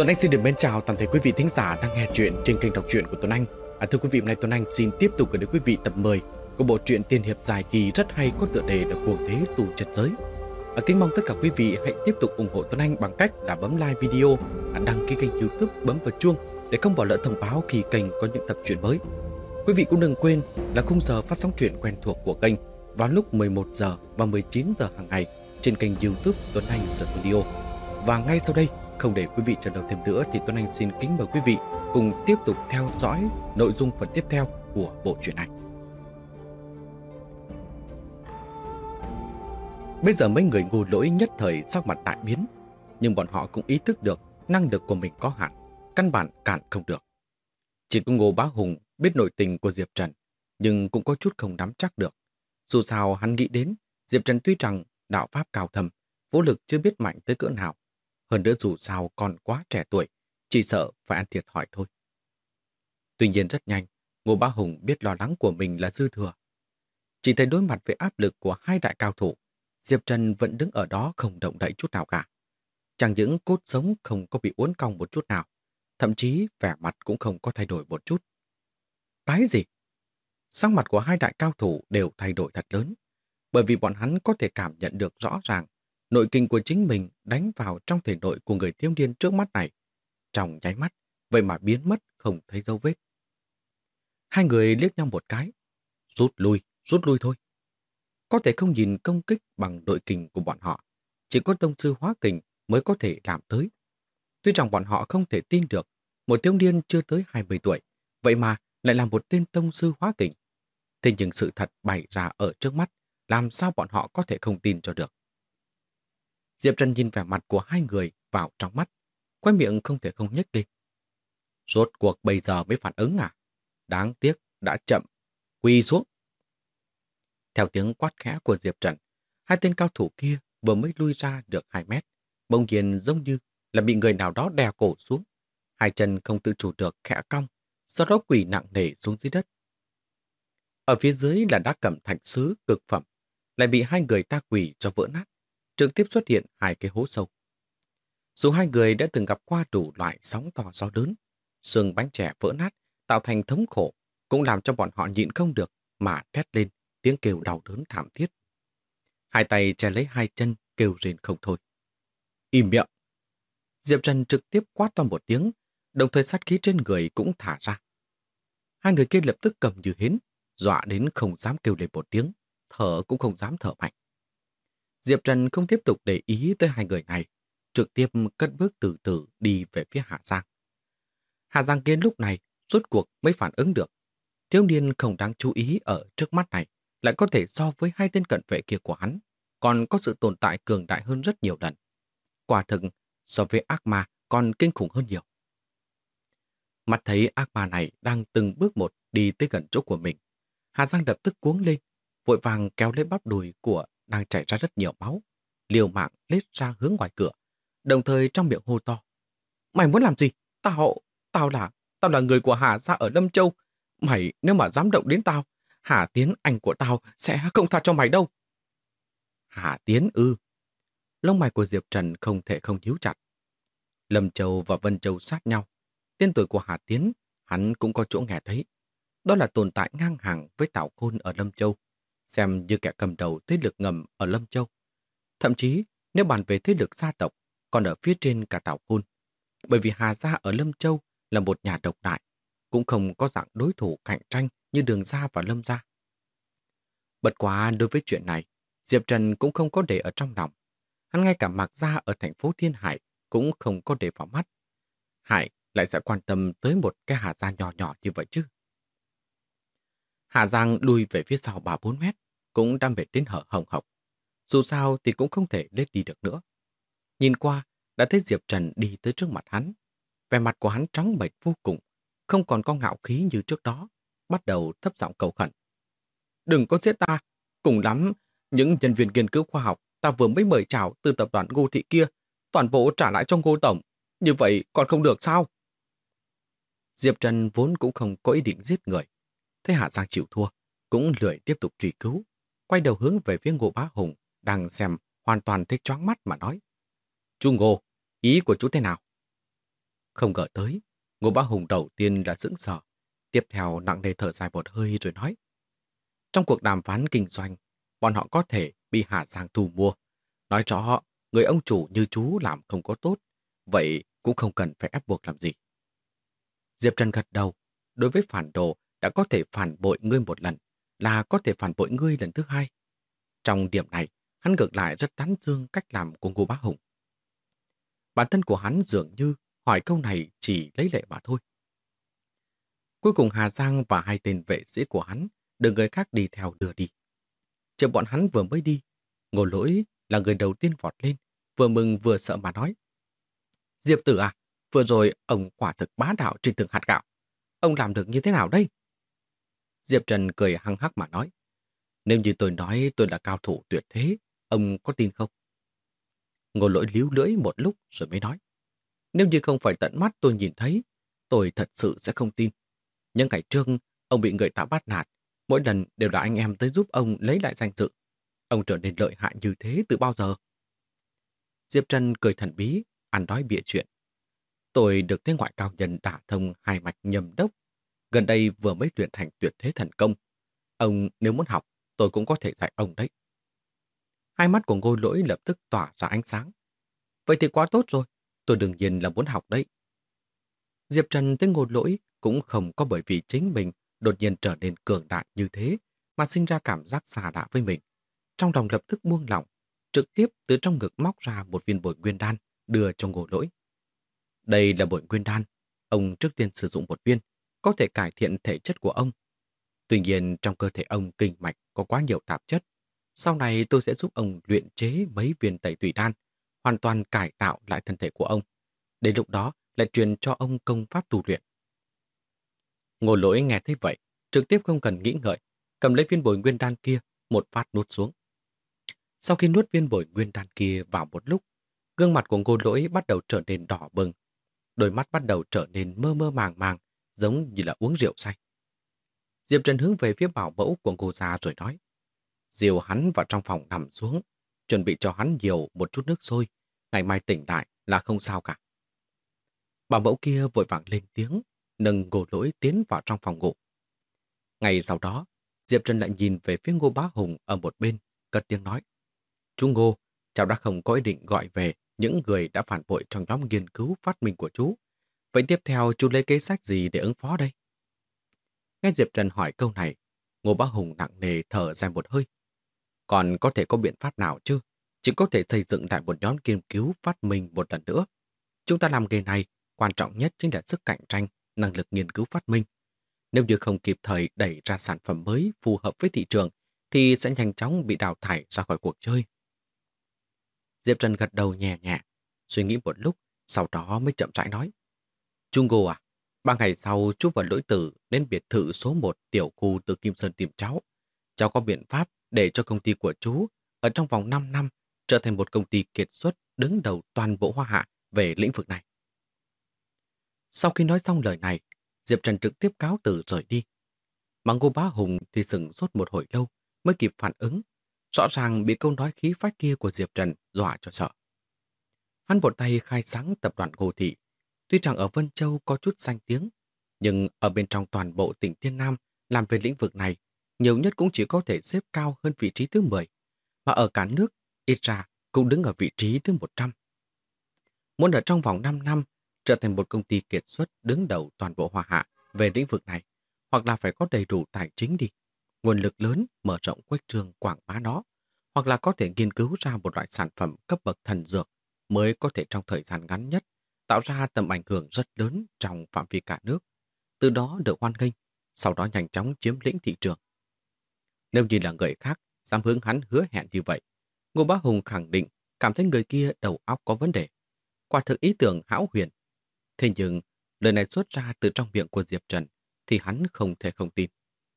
Tuấn Anh xin được mến chào toàn thể quý vị thính giả đang nghe chuyện trên kênh đọc truyện của Tuấn Anh. Thưa quý vị, hôm nay Tuấn Anh xin tiếp tục gửi đến quý vị tập 10 của bộ truyện tiên hiệp dài kỳ rất hay có tựa đề là Cuồng Đế Tù Trần Giới. Kính mong tất cả quý vị hãy tiếp tục ủng hộ Tuấn Anh bằng cách là bấm like video, đăng ký kênh YouTube, bấm vào chuông để không bỏ lỡ thông báo khi kênh có những tập truyện mới. Quý vị cũng đừng quên là khung giờ phát sóng truyện quen thuộc của kênh vào lúc 11 giờ và 19 giờ hàng ngày trên kênh YouTube Tuấn Anh Studio. Và ngay sau đây, không để quý vị chờ đợi thêm nữa thì Tuấn Anh xin kính mời quý vị cùng tiếp tục theo dõi nội dung phần tiếp theo của bộ truyện này. Bây giờ mấy người ngu lỗi nhất thời sắc mặt đại biến, nhưng bọn họ cũng ý thức được năng lực của mình có hạn, căn bản cản không được. Chỉ có Ngô Bá Hùng biết nội tình của Diệp Trần, nhưng cũng có chút không nắm chắc được. Dù sao hắn nghĩ đến Diệp Trần tuy rằng đạo pháp cao thâm, vũ lực chưa biết mạnh tới cỡ nào. Hơn nữa dù sao còn quá trẻ tuổi, chỉ sợ phải ăn thiệt thòi thôi. Tuy nhiên rất nhanh, Ngô Bá Hùng biết lo lắng của mình là dư thừa. Chỉ thấy đối mặt với áp lực của hai đại cao thủ, Diệp Trần vẫn đứng ở đó không động đậy chút nào cả. Chẳng những cốt sống không có bị uốn cong một chút nào, thậm chí vẻ mặt cũng không có thay đổi một chút. Cái gì? Sắc mặt của hai đại cao thủ đều thay đổi thật lớn, bởi vì bọn hắn có thể cảm nhận được rõ ràng nội kinh của chính mình đánh vào trong thể nội của người thiếu niên trước mắt này. Trong nháy mắt, vậy mà biến mất không thấy dấu vết. Hai người liếc nhau một cái. Rút lui thôi. Có thể không nhìn công kích bằng nội kình của bọn họ. Chỉ có tông sư hóa kình mới có thể làm tới. Tuy rằng bọn họ không thể tin được một thiếu niên chưa tới 20 tuổi, vậy mà lại là một tên tông sư hóa kình. Thế nhưng sự thật bày ra ở trước mắt, làm sao bọn họ có thể không tin cho được. Diệp Trần nhìn vẻ mặt của hai người vào trong mắt, quay miệng không thể không nhếch lên. Rốt cuộc bây giờ mới phản ứng à? Đáng tiếc, đã chậm. Quỳ xuống. Theo tiếng quát khẽ của Diệp Trần, hai tên cao thủ kia vừa mới lui ra được 2 mét, bỗng nhiên giống như là bị người nào đó đè cổ xuống. Hai chân không tự chủ được khẽ cong, sau đó quỳ nặng nề xuống dưới đất. Ở phía dưới là đá cẩm thạch sứ cực phẩm, lại bị hai người ta quỳ cho vỡ nát. Trực tiếp xuất hiện 2 cái hố sâu. Dù hai người đã từng gặp qua đủ loại sóng to gió lớn, xương bánh chè vỡ nát tạo thành thống khổ, cũng làm cho bọn họ nhịn không được mà thét lên tiếng kêu đau đớn thảm thiết. Hai tay che lấy hai chân kêu rên không thôi. Im miệng! Diệp Trần trực tiếp quát to một tiếng, đồng thời sát khí trên người cũng thả ra. Hai người kia lập tức cầm như hến, dọa đến không dám kêu lên một tiếng, thở cũng không dám thở mạnh. Diệp Trần không tiếp tục để ý tới hai người này, trực tiếp cất bước từ từ đi về phía Hạ Giang. Hạ Giang kia lúc này rốt cuộc mới phản ứng được. Thiếu niên không đáng chú ý ở trước mắt này lại có thể so với hai tên cận vệ kia của hắn, còn có sự tồn tại cường đại hơn rất nhiều lần. Quả thực so với ác ma còn kinh khủng hơn nhiều. Mắt thấy ác ma này đang từng bước một đi tới gần chỗ của mình, Hạ Giang lập tức cuống lên, vội vàng kéo lấy bắp đùi của đang chảy ra rất nhiều máu, liều mạng lết ra hướng ngoài cửa, đồng thời trong miệng hô to. Mày muốn làm gì? Tao là người của Hà gia ở Lâm Châu. Mày nếu mà dám động đến tao, Hà Tiến anh của tao sẽ không tha cho mày đâu. Hà Tiến ư? Lông mày của Diệp Trần không thể không nhíu chặt. Lâm Châu và Vân Châu sát nhau. Tên tuổi của Hà Tiến hắn cũng có chỗ nghe thấy. Đó là tồn tại ngang hàng với Tào Khôn ở Lâm Châu, xem như kẻ cầm đầu thế lực ngầm ở Lâm Châu. Thậm chí, nếu bàn về thế lực gia tộc, còn ở phía trên cả Tào Khôn. Bởi vì Hà gia ở Lâm Châu là một nhà độc đại, cũng không có dạng đối thủ cạnh tranh như Đường gia và Lâm gia. Bất quá đối với chuyện này, Diệp Trần cũng không có để ở trong lòng. Hắn ngay cả Mạc gia ở thành phố Thiên Hải cũng không có để vào mắt. Hải lại sẽ quan tâm tới một cái Hà gia nhỏ nhỏ như vậy chứ. Hà Giang lùi về phía sau 3-4 mét, cũng đã mệt đến hở hồng hộc. Dù sao thì cũng không thể lết đi được nữa. Nhìn qua, đã thấy Diệp Trần đi tới trước mặt hắn. Vẻ mặt của hắn trắng bệch vô cùng, không còn có ngạo khí như trước đó, bắt đầu thấp giọng cầu khẩn. Đừng có giết ta, cùng lắm, những nhân viên nghiên cứu khoa học ta vừa mới mời chào từ tập đoàn Ngô Thị kia, toàn bộ trả lại cho Ngô Tổng. Như vậy còn không được sao? Diệp Trần vốn cũng không có ý định giết người. Thấy Hạ Giang chịu thua, cũng lười tiếp tục truy cứu, quay đầu hướng về phía Ngô Bá Hùng, đang xem hoàn toàn thấy choáng mắt mà nói. Chú Ngô, ý của chú thế nào? Không ngờ tới, Ngô Bá Hùng đầu tiên là sững sờ, tiếp theo nặng nề thở dài một hơi rồi nói. Trong cuộc đàm phán kinh doanh, bọn họ có thể bị Hà Giang thu mua. Nói rõ, người ông chủ như chú làm không có tốt, vậy cũng không cần phải ép buộc làm gì. Diệp Trần gật đầu, đối với phản đồ đã có thể phản bội ngươi một lần, là có thể phản bội ngươi lần thứ hai. Trong điểm này, hắn ngược lại rất tán dương cách làm của Ngô Bá Hùng. Bản thân của hắn dường như hỏi câu này chỉ lấy lệ mà thôi. Cuối cùng Hà Giang và hai tên vệ sĩ của hắn được người khác đi theo đưa đi. Chờ bọn hắn vừa mới đi, Ngô Lỗi là người đầu tiên vọt lên, vừa mừng vừa sợ mà nói. Diệp Tử à, vừa rồi ông quả thực bá đạo trên từng hạt gạo. Ông làm được như thế nào đây? Diệp Trần cười hăng hắc mà nói. Nếu như tôi nói tôi là cao thủ tuyệt thế, ông có tin không? Ngô Lỗi líu lưỡi một lúc rồi mới nói. Nếu như không phải tận mắt tôi nhìn thấy, tôi thật sự sẽ không tin. Nhưng ngày trước, ông bị người ta bắt nạt, mỗi lần đều là anh em tới giúp ông lấy lại danh dự. Ông trở nên lợi hại như thế từ bao giờ? Diệp Trần cười thần bí, ăn nói bịa chuyện. Tôi được thế ngoại cao nhân đả thông hai mạch nhâm đốc. Gần đây vừa mới luyện thành tuyệt thế thần công. Ông nếu muốn học, tôi cũng có thể dạy ông đấy. Hai mắt của Ngô Lỗi lập tức tỏa ra ánh sáng. Vậy thì quá tốt rồi, tôi đương nhiên là muốn học đấy. Diệp Trần thấy Ngô Lỗi cũng không có bởi vì chính mình đột nhiên trở nên cường đại như thế mà sinh ra cảm giác xa lạ với mình. Trong lòng lập tức buông lỏng, trực tiếp từ trong ngực móc ra một viên bồi nguyên đan đưa cho Ngô Lỗi. Đây là bồi nguyên đan, ông trước tiên sử dụng một viên, có thể cải thiện thể chất của ông. Tuy nhiên trong cơ thể ông kinh mạch có quá nhiều tạp chất. Sau này tôi sẽ giúp ông luyện chế mấy viên tẩy tùy đan, hoàn toàn cải tạo lại thân thể của ông. Đến lúc đó lại truyền cho ông công pháp tu luyện. Ngô Lỗi nghe thấy vậy, trực tiếp không cần nghĩ ngợi, cầm lấy viên bồi nguyên đan kia, một phát nuốt xuống. Sau khi nuốt viên bồi nguyên đan kia vào một lúc, gương mặt của Ngô Lỗi bắt đầu trở nên đỏ bừng, đôi mắt bắt đầu trở nên mơ mơ màng màng, giống như là uống rượu say. Diệp Trần hướng về phía bảo mẫu của Ngô gia rồi nói, dìu hắn vào trong phòng nằm xuống, chuẩn bị cho hắn nhiều một chút nước sôi, ngày mai tỉnh lại là không sao cả. Bảo mẫu kia vội vàng lên tiếng, nâng Ngô Lỗi tiến vào trong phòng ngủ. Ngày sau đó, Diệp Trần lại nhìn về phía Ngô Bá Hùng ở một bên, cất tiếng nói, chú Ngô, cháu đã không có ý định gọi về những người đã phản bội trong nhóm nghiên cứu phát minh của chú. Vậy tiếp theo chú lấy kế sách gì để ứng phó đây? Nghe Diệp Trần hỏi câu này, Ngô Bá Hùng nặng nề thở dài một hơi. Còn có thể có biện pháp nào chứ? Chỉ có thể xây dựng lại một nhóm nghiên cứu phát minh một lần nữa. Chúng ta làm nghề này, quan trọng nhất chính là sức cạnh tranh, năng lực nghiên cứu phát minh. Nếu như không kịp thời đẩy ra sản phẩm mới phù hợp với thị trường, thì sẽ nhanh chóng bị đào thải ra khỏi cuộc chơi. Diệp Trần gật đầu nhẹ nhẹ, suy nghĩ một lúc, sau đó mới chậm rãi nói. Chú Ngô à, 3 ngày sau chú và Lỗi Tử đến biệt thự số 1 tiểu khu Từ Kim Sơn tìm cháu. Cháu có biện pháp để cho công ty của chú ở trong vòng 5 năm trở thành một công ty kiệt xuất đứng đầu toàn bộ Hoa Hạ về lĩnh vực này. Sau khi nói xong lời này, Diệp Trần trực tiếp cáo từ rời đi. Mà Ngô Bá Hùng thì sững sốt một hồi lâu mới kịp phản ứng. Rõ ràng bị câu nói khí phách kia của Diệp Trần dọa cho sợ. Hắn vội tay khai sáng tập đoàn Ngô Thị. Tuy rằng ở Vân Châu có chút danh tiếng, nhưng ở bên trong toàn bộ tỉnh Thiên Nam làm về lĩnh vực này, nhiều nhất cũng chỉ có thể xếp cao hơn vị trí thứ 10, mà ở cả nước, ít ra cũng đứng ở vị trí thứ 100. Muốn ở trong vòng 5 năm trở thành một công ty kiệt xuất đứng đầu toàn bộ Hoa Hạ về lĩnh vực này, hoặc là phải có đầy đủ tài chính đi, nguồn lực lớn mở rộng khuếch trương quảng bá nó, hoặc là có thể nghiên cứu ra một loại sản phẩm cấp bậc thần dược mới có thể trong thời gian ngắn nhất tạo ra tầm ảnh hưởng rất lớn trong phạm vi cả nước, từ đó được hoan nghênh, sau đó nhanh chóng chiếm lĩnh thị trường. Nếu như là người khác dám hướng hắn hứa hẹn như vậy, Ngô Bá Hùng khẳng định cảm thấy người kia đầu óc có vấn đề. Quả thực ý tưởng hão huyền. Thế nhưng, lời này xuất ra từ trong miệng của Diệp Trần thì hắn không thể không tin.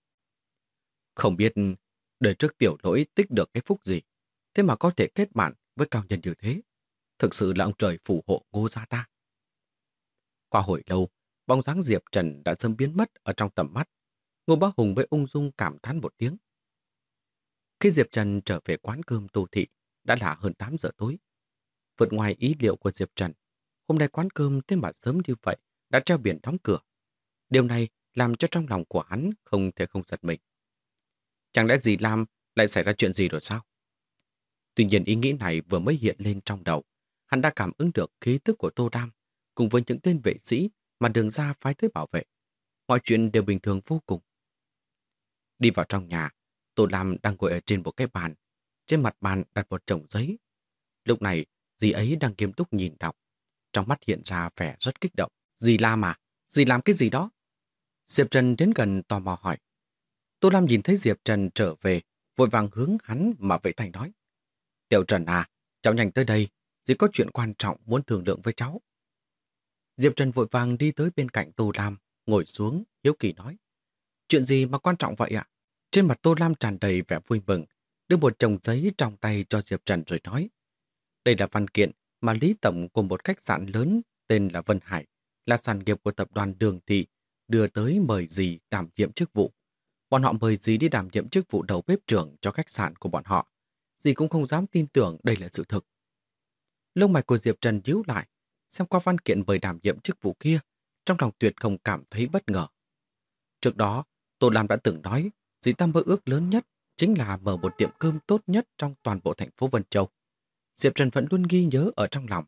Không biết đời trước tiểu Lỗi tích được cái phúc gì, thế mà có thể kết bạn với cao nhân như thế. Thực sự là ông trời phù hộ Ngô gia ta. Qua hồi lâu, bóng dáng Diệp Trần đã dần biến mất ở trong tầm mắt. Ngô Bá Hùng với ung dung cảm thán một tiếng. Khi Diệp Trần trở về quán cơm Tô Thị, đã là hơn 8 giờ tối. Vượt ngoài ý liệu của Diệp Trần, hôm nay quán cơm thế mà sớm như vậy đã treo biển đóng cửa. Điều này làm cho trong lòng của hắn không thể không giật mình. Chẳng lẽ dì Lam lại xảy ra chuyện gì rồi sao? Tuy nhiên ý nghĩ này vừa mới hiện lên trong đầu, hắn đã cảm ứng được khí tức của Tô Lam cùng với những tên vệ sĩ mà Đường Gia phái tới bảo vệ. Mọi chuyện đều bình thường vô cùng. Đi vào trong nhà, Tô Lam đang ngồi ở trên một cái bàn. Trên mặt bàn đặt một chồng giấy. Lúc này, dì ấy đang nghiêm túc nhìn đọc. Trong mắt hiện ra vẻ rất kích động. Dì Lam à? Dì làm cái gì đó? Diệp Trần đến gần tò mò hỏi. Tô Lam nhìn thấy Diệp Trần trở về, vội vàng hướng hắn mà vẫy tay nói. Tiểu Trần à, cháu nhanh tới đây, dì có chuyện quan trọng muốn thương lượng với cháu. Diệp Trần vội vàng đi tới bên cạnh Tô Lam, ngồi xuống, hiếu kỳ nói. Chuyện gì mà quan trọng vậy ạ? Trên mặt Tô Lam tràn đầy vẻ vui mừng, đưa một chồng giấy trong tay cho Diệp Trần rồi nói. Đây là văn kiện mà Lý Tổng của một khách sạn lớn tên là Vân Hải, là sản nghiệp của tập đoàn Đường Thị, đưa tới mời dì đảm nhiệm chức vụ. Bọn họ mời dì đi đảm nhiệm chức vụ đầu bếp trưởng cho khách sạn của bọn họ. Dì cũng không dám tin tưởng đây là sự thực. Lông mày của Diệp Trần nhíu lại, xem qua văn kiện mời đảm nhiệm chức vụ kia, trong lòng tuyệt không cảm thấy bất ngờ. Trước đó, Tô Lam đã từng nói, dì ta mơ ước lớn nhất chính là mở một tiệm cơm tốt nhất trong toàn bộ thành phố Vân Châu. Diệp Trần vẫn luôn ghi nhớ ở trong lòng.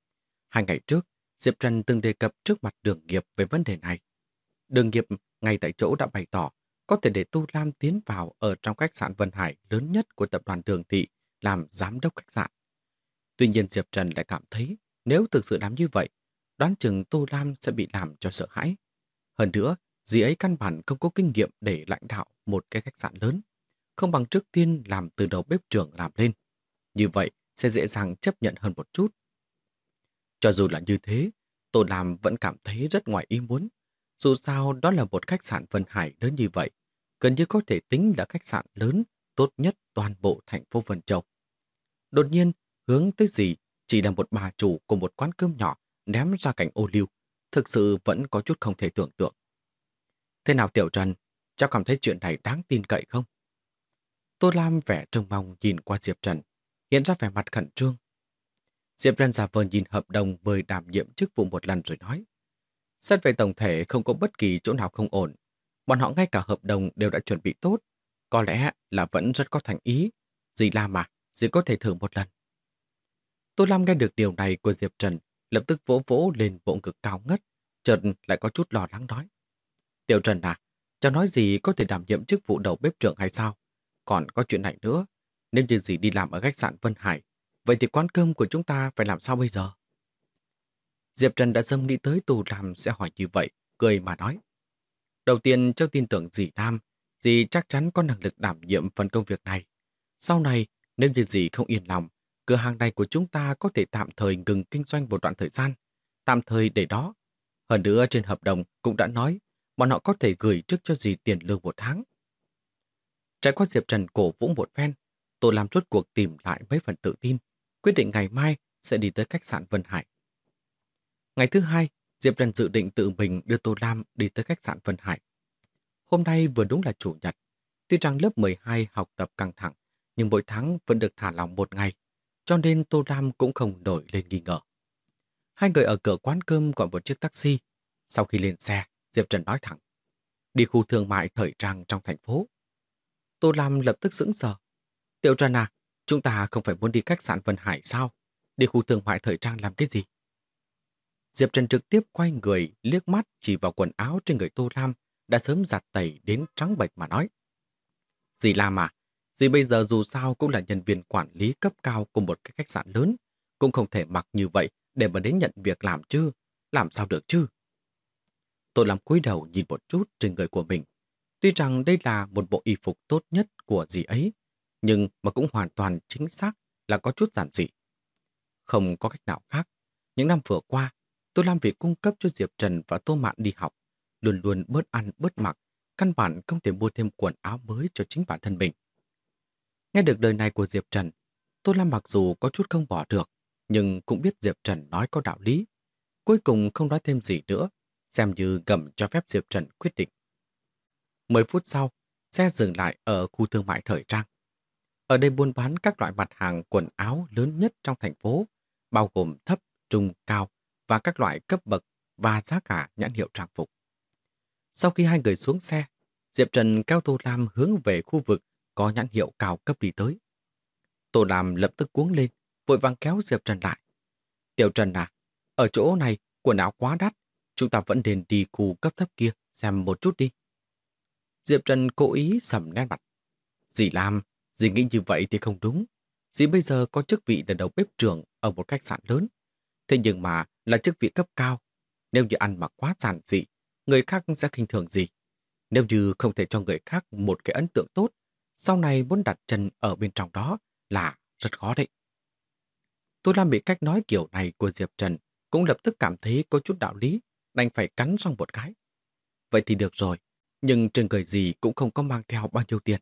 2 ngày trước, Diệp Trần từng đề cập trước mặt Đường Nghiệp về vấn đề này. Đường Nghiệp ngay tại chỗ đã bày tỏ có thể để Tô Lam tiến vào ở trong khách sạn Vân Hải lớn nhất của tập đoàn Đường Thị làm giám đốc khách sạn. Tuy nhiên Diệp Trần lại cảm thấy nếu thực sự làm như vậy, đoán chừng Tô Lam sẽ bị làm cho sợ hãi. Hơn nữa, dì ấy căn bản không có kinh nghiệm để lãnh đạo một cái khách sạn lớn, không bằng trước tiên làm từ đầu bếp trưởng làm lên. Như vậy sẽ dễ dàng chấp nhận hơn một chút. Cho dù là như thế, Tô Lam vẫn cảm thấy rất ngoài ý muốn. Dù sao đó là một khách sạn Vân Hải lớn như vậy, gần như có thể tính là khách sạn lớn tốt nhất toàn bộ thành phố Vân Châu. Đột nhiên, hướng tới gì chỉ là một bà chủ của một quán cơm nhỏ ném ra cảnh ô liu, thực sự vẫn có chút không thể tưởng tượng. Thế nào Tiểu Trần, cháu cảm thấy chuyện này đáng tin cậy không? Tô Lam vẻ trông mong nhìn qua Diệp Trần, hiện ra vẻ mặt khẩn trương. Diệp Trần giả vờ nhìn hợp đồng mời đảm nhiệm chức vụ một lần rồi nói. Xét về tổng thể không có bất kỳ chỗ nào không ổn. Bọn họ ngay cả hợp đồng đều đã chuẩn bị tốt. Có lẽ là vẫn rất có thành ý. Dì Lam mà, dì có thể thử một lần. Tô Lam nghe được điều này của Diệp Trần, lập tức vỗ vỗ lên bộ ngực cao ngất, chợt lại có chút lo lắng nói. Tiểu Trần à, cháu nói gì có thể đảm nhiệm chức vụ đầu bếp trưởng hay sao? Còn có chuyện này nữa, nếu như dì đi làm ở khách sạn Vân Hải, vậy thì quán cơm của chúng ta phải làm sao bây giờ? Diệp Trần đã sớm nghĩ tới Tô Lam sẽ hỏi như vậy, cười mà nói. Đầu tiên cháu tin tưởng dì Lam, dì chắc chắn có năng lực đảm nhiệm phần công việc này. Sau này, nếu như dì không yên lòng, cửa hàng này của chúng ta có thể tạm thời ngừng kinh doanh một đoạn thời gian, tạm thời để đó. Hơn nữa trên hợp đồng cũng đã nói, bọn họ có thể gửi trước cho dì tiền lương 1 tháng. Trải qua Diệp Trần cổ vũ một phen, Tô Lam rốt cuộc tìm lại mấy phần tự tin, quyết định ngày mai sẽ đi tới khách sạn Vân Hải. Ngày thứ 2, Diệp Trần dự định tự mình đưa Tô Lam đi tới khách sạn Vân Hải. Hôm nay vừa đúng là chủ nhật. Tuy rằng lớp 12 học tập căng thẳng, nhưng mỗi tháng vẫn được thả lỏng 1 ngày, cho nên Tô Lam cũng không nổi lên nghi ngờ. Hai người ở cửa quán cơm gọi một chiếc taxi. Sau khi lên xe, Diệp Trần nói thẳng. Đi khu thương mại thời trang trong thành phố. Tô Lam lập tức sững sờ. Tiểu Trần à, chúng ta không phải muốn đi khách sạn Vân Hải sao? Đi khu thương mại thời trang làm cái gì? Diệp Trần trực tiếp quay người liếc mắt chỉ vào quần áo trên người Tô Lam đã sớm giặt tẩy đến trắng bệch mà nói. Dì Lam à, dì bây giờ dù sao cũng là nhân viên quản lý cấp cao của một cái khách sạn lớn, cũng không thể mặc như vậy để mà đến nhận việc làm chứ, làm sao được chứ? Tô Lam cúi đầu nhìn một chút trên người của mình. Tuy rằng đây là một bộ y phục tốt nhất của dì ấy, nhưng mà cũng hoàn toàn chính xác là có chút giản dị. Không có cách nào khác. Những năm vừa qua, Tô Lam vì cung cấp cho Diệp Trần và Tô Mạn đi học, luôn luôn bớt ăn bớt mặc, căn bản không thể mua thêm quần áo mới cho chính bản thân mình. Nghe được lời này của Diệp Trần, Tô Lam mặc dù có chút không bỏ được, nhưng cũng biết Diệp Trần nói có đạo lý. Cuối cùng không nói thêm gì nữa, xem như ngầm cho phép Diệp Trần quyết định. 10 phút sau, xe dừng lại ở khu thương mại thời trang. Ở đây buôn bán các loại mặt hàng quần áo lớn nhất trong thành phố, bao gồm thấp, trung, cao, và các loại cấp bậc và giá cả nhãn hiệu trang phục. Sau khi hai người xuống xe, Diệp Trần kéo Tô Lam hướng về khu vực có nhãn hiệu cao cấp đi tới. Tô Lam lập tức cuống lên, vội vàng kéo Diệp Trần lại. Tiểu Trần à, ở chỗ này quần áo quá đắt, chúng ta vẫn nên đi khu cấp thấp kia xem một chút đi. Diệp Trần cố ý sầm nét mặt. Dì Lam, dì nghĩ như vậy thì không đúng. Dì bây giờ có chức vị là đầu bếp trưởng ở một khách sạn lớn. Thế nhưng mà là chức vị cấp cao. Nếu như ăn mặc quá giản dị, người khác sẽ khinh thường dì. Nếu như không thể cho người khác một cái ấn tượng tốt, sau này muốn đặt chân ở bên trong đó là rất khó đấy. Tôi Lam bị cách nói kiểu này của Diệp Trần cũng lập tức cảm thấy có chút đạo lý, đành phải cắn răng một cái. Vậy thì được rồi, nhưng trên người gì cũng không có mang theo bao nhiêu tiền.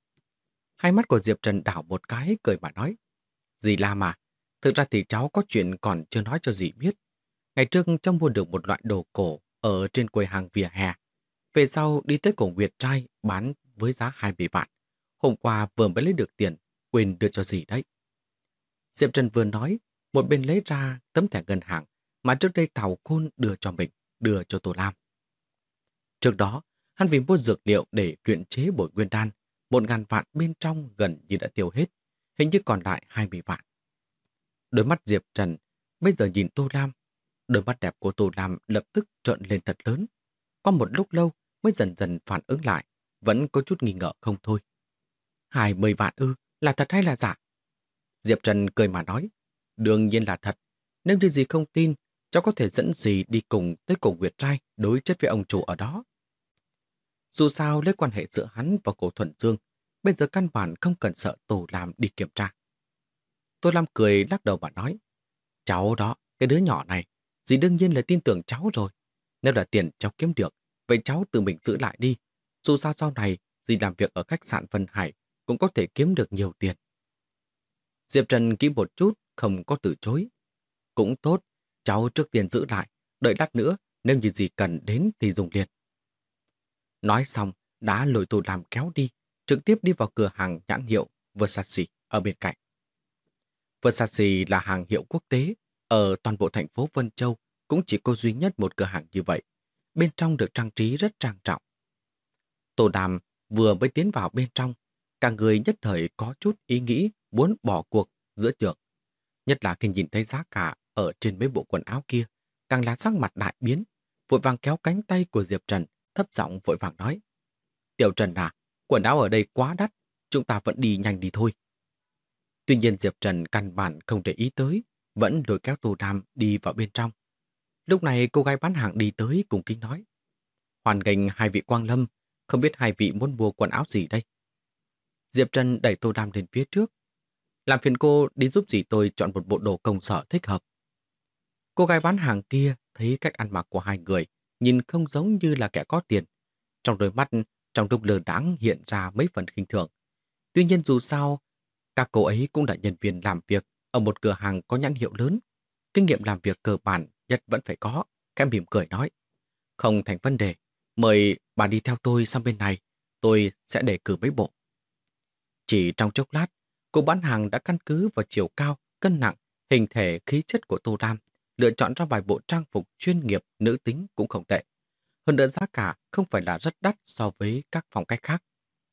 Hai mắt của Diệp Trần đảo một cái, cười mà nói. Dì Lam à, thực ra thì cháu có chuyện còn chưa nói cho dì biết. Ngày trước cháu mua được một loại đồ cổ ở trên quầy hàng vỉa hè. Về sau đi tới cổ Nguyệt Trai bán với giá 20 vạn. Hôm qua vừa mới lấy được tiền, quên đưa cho dì đấy. Diệp Trần vừa nói, một bên lấy ra tấm thẻ ngân hàng mà trước đây Thảo Khôn đưa cho mình, đưa cho Tô Lam. Trước đó, hắn vì mua dược liệu để luyện chế bội nguyên đan, 1.000 vạn bên trong gần như đã tiêu hết, hình như còn lại 20 vạn. Đôi mắt Diệp Trần bây giờ nhìn Tô Lam, đôi mắt đẹp của Tô Lam lập tức trợn lên thật lớn. Qua một lúc lâu mới dần dần phản ứng lại, vẫn có chút nghi ngờ không thôi. 20 vạn ư, là thật hay là giả? Diệp Trần cười mà nói, đương nhiên là thật. Nếu như dì không tin, cháu có thể dẫn dì đi cùng tới cổ Nguyệt Trai đối chất với ông chủ ở đó. Dù sao lấy quan hệ giữa hắn và cổ Thuần Dương, bây giờ căn bản không cần sợ Tô Lam đi kiểm tra. Tô Lam cười lắc đầu mà nói, cháu đó, cái đứa nhỏ này, dì đương nhiên là tin tưởng cháu rồi. Nếu là tiền cháu kiếm được, vậy cháu tự mình giữ lại đi. Dù sao sau này, dì làm việc ở khách sạn Vân Hải cũng có thể kiếm được nhiều tiền. Diệp Trần nghĩ một chút, không có từ chối. Cũng tốt, cháu trước tiên giữ lại, đợi lát nữa, nếu như gì cần đến thì dùng liền. Nói xong, đã lôi Tô Lam kéo đi, trực tiếp đi vào cửa hàng nhãn hiệu Versace ở bên cạnh. Versace là hàng hiệu quốc tế, ở toàn bộ thành phố Vân Châu cũng chỉ có duy nhất một cửa hàng như vậy. Bên trong được trang trí rất trang trọng. Tô Đàm vừa mới tiến vào bên trong, cả người nhất thời có chút ý nghĩ muốn bỏ cuộc giữa chừng. Nhất là khi nhìn thấy giá cả ở trên mấy bộ quần áo kia, càng là sắc mặt đại biến, vội vàng kéo cánh tay của Diệp Trần, thấp giọng vội vàng nói. Tiểu Trần à, quần áo ở đây quá đắt, chúng ta vẫn đi nhanh đi thôi. Tuy nhiên Diệp Trần căn bản không để ý tới, vẫn lôi kéo Tô Đàm đi vào bên trong. Lúc này cô gái bán hàng đi tới cùng kính nói. Hoan nghênh hai vị quang lâm, không biết hai vị muốn mua quần áo gì đây? Diệp Trần đẩy Tô Đàm lên phía trước. Làm phiền cô đi giúp dì tôi chọn một bộ đồ công sở thích hợp. Cô gái bán hàng kia thấy cách ăn mặc của hai người nhìn không giống như là kẻ có tiền. Trong đôi mắt, trong lúc lờ đãng hiện ra mấy phần khinh thường. Tuy nhiên dù sao, các cô ấy cũng là nhân viên làm việc ở một cửa hàng có nhãn hiệu lớn. Kinh nghiệm làm việc cơ bản nhất vẫn phải có. Khẽ mỉm cười nói. Không thành vấn đề, mời bà đi theo tôi sang bên này, tôi sẽ đề cử mấy bộ. Chỉ trong chốc lát, cô bán hàng đã căn cứ vào chiều cao, cân nặng, hình thể, khí chất của Tô Lam, lựa chọn ra vài bộ trang phục chuyên nghiệp nữ tính cũng không tệ. Hơn nữa giá cả không phải là rất đắt so với các phong cách khác.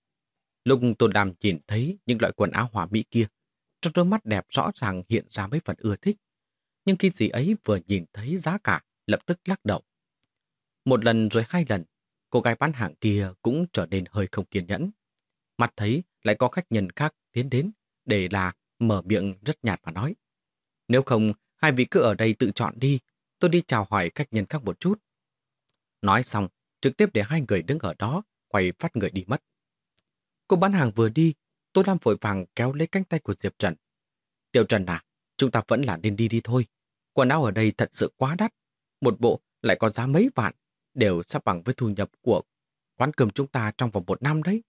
Lúc Tô Lam nhìn thấy những loại quần áo hoa mỹ kia, trong đôi mắt đẹp rõ ràng hiện ra mấy phần ưa thích. Nhưng khi dì ấy vừa nhìn thấy giá cả, lập tức lắc đầu. Một lần rồi hai lần, cô gái bán hàng kia cũng trở nên hơi không kiên nhẫn. Mặt thấy lại có khách nhân khác tiến đến, để là mở miệng rất nhạt và nói. Nếu không, hai vị cứ ở đây tự chọn đi, tôi đi chào hỏi khách nhân khác một chút. Nói xong, trực tiếp để hai người đứng ở đó, quay phát người đi mất. Cô bán hàng vừa đi, Tô Lam vội vàng kéo lấy cánh tay của Diệp Trần. Tiểu Trần à, chúng ta vẫn là nên đi đi thôi. Quần áo ở đây thật sự quá đắt. Một bộ lại có giá mấy vạn, đều sắp bằng với thu nhập của quán cơm chúng ta trong vòng 1 năm đấy.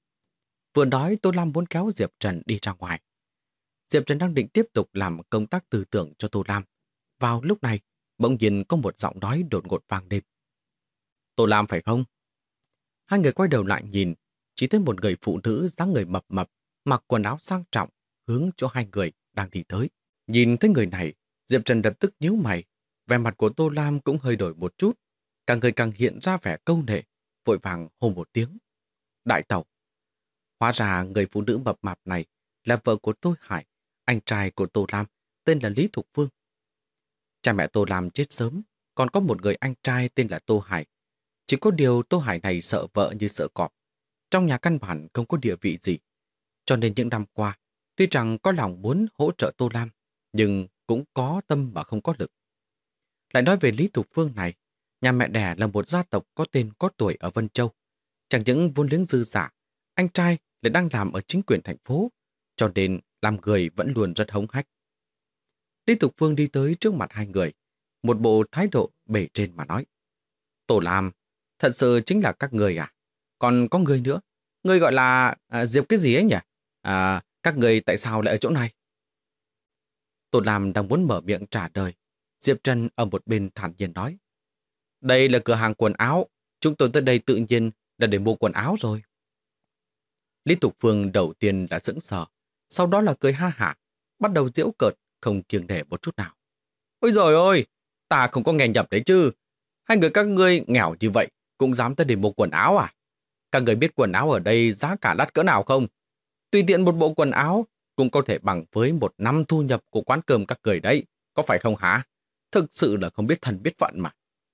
Vừa nói Tô Lam muốn kéo Diệp Trần đi ra ngoài. Diệp Trần đang định tiếp tục làm công tác tư tưởng cho Tô Lam. Vào lúc này, bỗng nhiên có một giọng nói đột ngột vang lên. Tô Lam phải không? Hai người quay đầu lại nhìn, chỉ thấy một người phụ nữ dáng người mập mập, mặc quần áo sang trọng, hướng chỗ hai người đang đi tới. Nhìn thấy người này, Diệp Trần lập tức nhíu mày. Vẻ mặt của Tô Lam cũng hơi đổi một chút, càng người càng hiện ra vẻ câu nệ, vội vàng hô một tiếng. Đại tẩu. Hóa ra người phụ nữ mập mạp này là vợ của Tô Hải, anh trai của Tô Lam, tên là Lý Thục Phương. Cha mẹ Tô Lam chết sớm, còn có một người anh trai tên là Tô Hải. Chỉ có điều Tô Hải này sợ vợ như sợ cọp. Trong nhà căn bản không có địa vị gì. Cho nên những năm qua, tuy rằng có lòng muốn hỗ trợ Tô Lam, nhưng cũng có tâm mà không có lực. Lại nói về Lý Thục Phương này, nhà mẹ đẻ là một gia tộc có tên có tuổi ở Vân Châu. Chẳng những vốn liếng dư giả, anh trai lại đang làm ở chính quyền thành phố, cho nên làm người vẫn luôn rất hống hách. Lý Thục Phương đi tới trước mặt hai người, một bộ thái độ bề trên mà nói. Tổ Lam, thật sự chính là các người à? Còn có người nữa, người gọi là Diệp cái gì ấy nhỉ? Các người tại sao lại ở chỗ này? Tổ Lam đang muốn mở miệng trả lời. Diệp Trần ở một bên thản nhiên nói. Đây là cửa hàng quần áo, chúng tôi tới đây tự nhiên là để mua quần áo rồi. Lý Thục Phương đầu tiên đã sững sờ, sau đó là cười ha hả, bắt đầu giễu cợt, không kiêng nể một chút nào. Ôi giời ơi, ta không có nghe nhầm đấy chứ. Hai người các ngươi nghèo như vậy, cũng dám tới để mua quần áo à? Các người biết quần áo ở đây giá cả đắt cỡ nào không? Tùy tiện một bộ quần áo cũng có thể bằng với một năm thu nhập của quán cơm các người đấy, có phải không hả? Thực sự là không biết thần biết phận mà.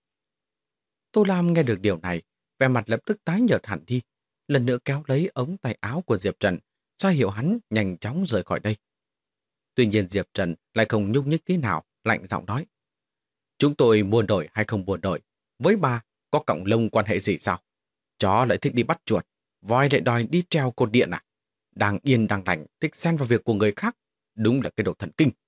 Tô Lam nghe được điều này, vẻ mặt lập tức tái nhợt hẳn đi, lần nữa kéo lấy ống tay áo của Diệp Trần, ra hiệu hắn nhanh chóng rời khỏi đây. Tuy nhiên Diệp Trần lại không nhúc nhích tí nào, lạnh giọng nói. Chúng tôi mua đổi hay không mua đổi, với bà có cọng lông quan hệ gì sao? Chó lại thích đi bắt chuột, voi lại đòi đi treo cột điện à? Đang yên đang lành, thích xen vào việc của người khác, đúng là cái đồ thần kinh.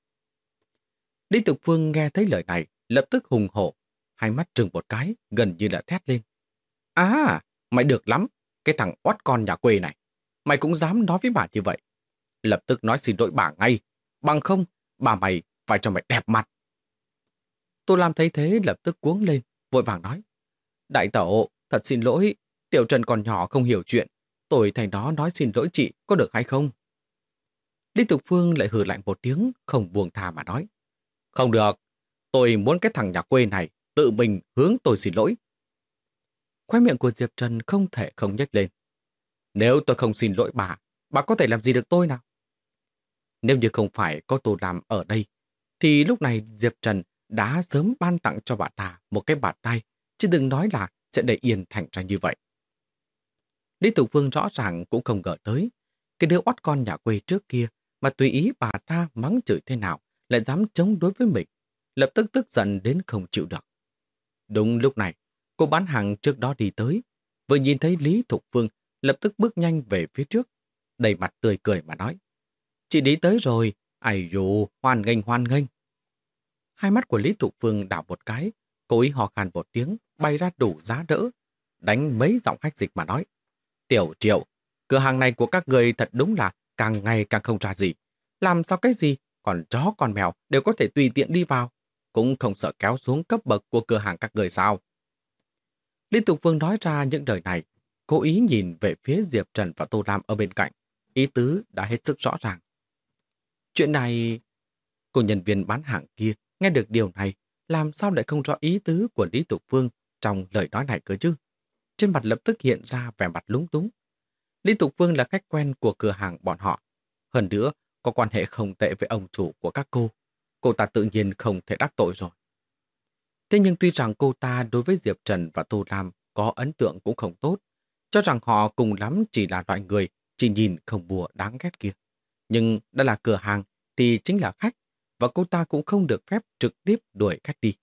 Lý Thực Phương nghe thấy lời này, lập tức hùng hổ, hai mắt trừng một cái, gần như là thét lên. À, mày được lắm, cái thằng oát con nhà quê này. Mày cũng dám nói với bà như vậy. Lập tức nói xin lỗi bà ngay, bằng không, bà mày phải cho mày đẹp mặt. Tô Lam thấy thế lập tức cuống lên, vội vàng nói. Đại tẩu, thật xin lỗi, Tiểu Trần còn nhỏ không hiểu chuyện. Tôi thành đó nói xin lỗi chị, có được hay không? Lý Tục Phương lại hừ lạnh một tiếng, không buông tha mà nói. Không được, tôi muốn cái thằng nhà quê này tự mình hướng tôi xin lỗi. Khóe miệng của Diệp Trần không thể không nhếch lên. Nếu tôi không xin lỗi bà có thể làm gì được tôi nào? Nếu như không phải có Tô Lam ở đây, thì lúc này Diệp Trần đã sớm ban tặng cho bà ta một cái bạt tay, chứ đừng nói là sẽ để yên thành ra như vậy. Lý Tục Phương rõ ràng cũng không ngờ tới, cái đứa oắt con nhà quê trước kia mà tùy ý bà ta mắng chửi thế nào lại dám chống đối với mình, lập tức tức giận đến không chịu được. Đúng lúc này, cô bán hàng trước đó đi tới, vừa nhìn thấy Lý Thục Phương lập tức bước nhanh về phía trước, đầy mặt tươi cười mà nói. Chị đi tới rồi, ai dụ, hoan nghênh hoan nghênh. Hai mắt của Lý Thục Phương đảo một cái, cố ý hò khan một tiếng, bay ra đủ giá đỡ, đánh mấy giọng hách dịch mà nói. Tiểu Triệu, cửa hàng này của các người thật đúng là càng ngày càng không ra gì. Làm sao cái gì, còn chó con mèo đều có thể tùy tiện đi vào, cũng không sợ kéo xuống cấp bậc của cửa hàng các người sao. Lý Tục Phương nói ra những lời này, cố ý nhìn về phía Diệp Trần và Tô Lam ở bên cạnh, ý tứ đã hết sức rõ ràng. Chuyện này, cô nhân viên bán hàng kia nghe được điều này, làm sao lại không rõ ý tứ của Lý Tục Phương trong lời nói này cơ chứ? Trên mặt lập tức hiện ra vẻ mặt lúng túng. Lý Tục Phương là khách quen của cửa hàng bọn họ. Hơn nữa, có quan hệ không tệ với ông chủ của các cô ta tự nhiên không thể đắc tội rồi. Thế nhưng tuy rằng cô ta đối với Diệp Trần và Tô Lam có ấn tượng cũng không tốt, cho rằng họ cùng lắm chỉ là loại người chỉ nhìn không bùa đáng ghét kia. Nhưng đã là cửa hàng thì chính là khách, và cô ta cũng không được phép trực tiếp đuổi khách đi.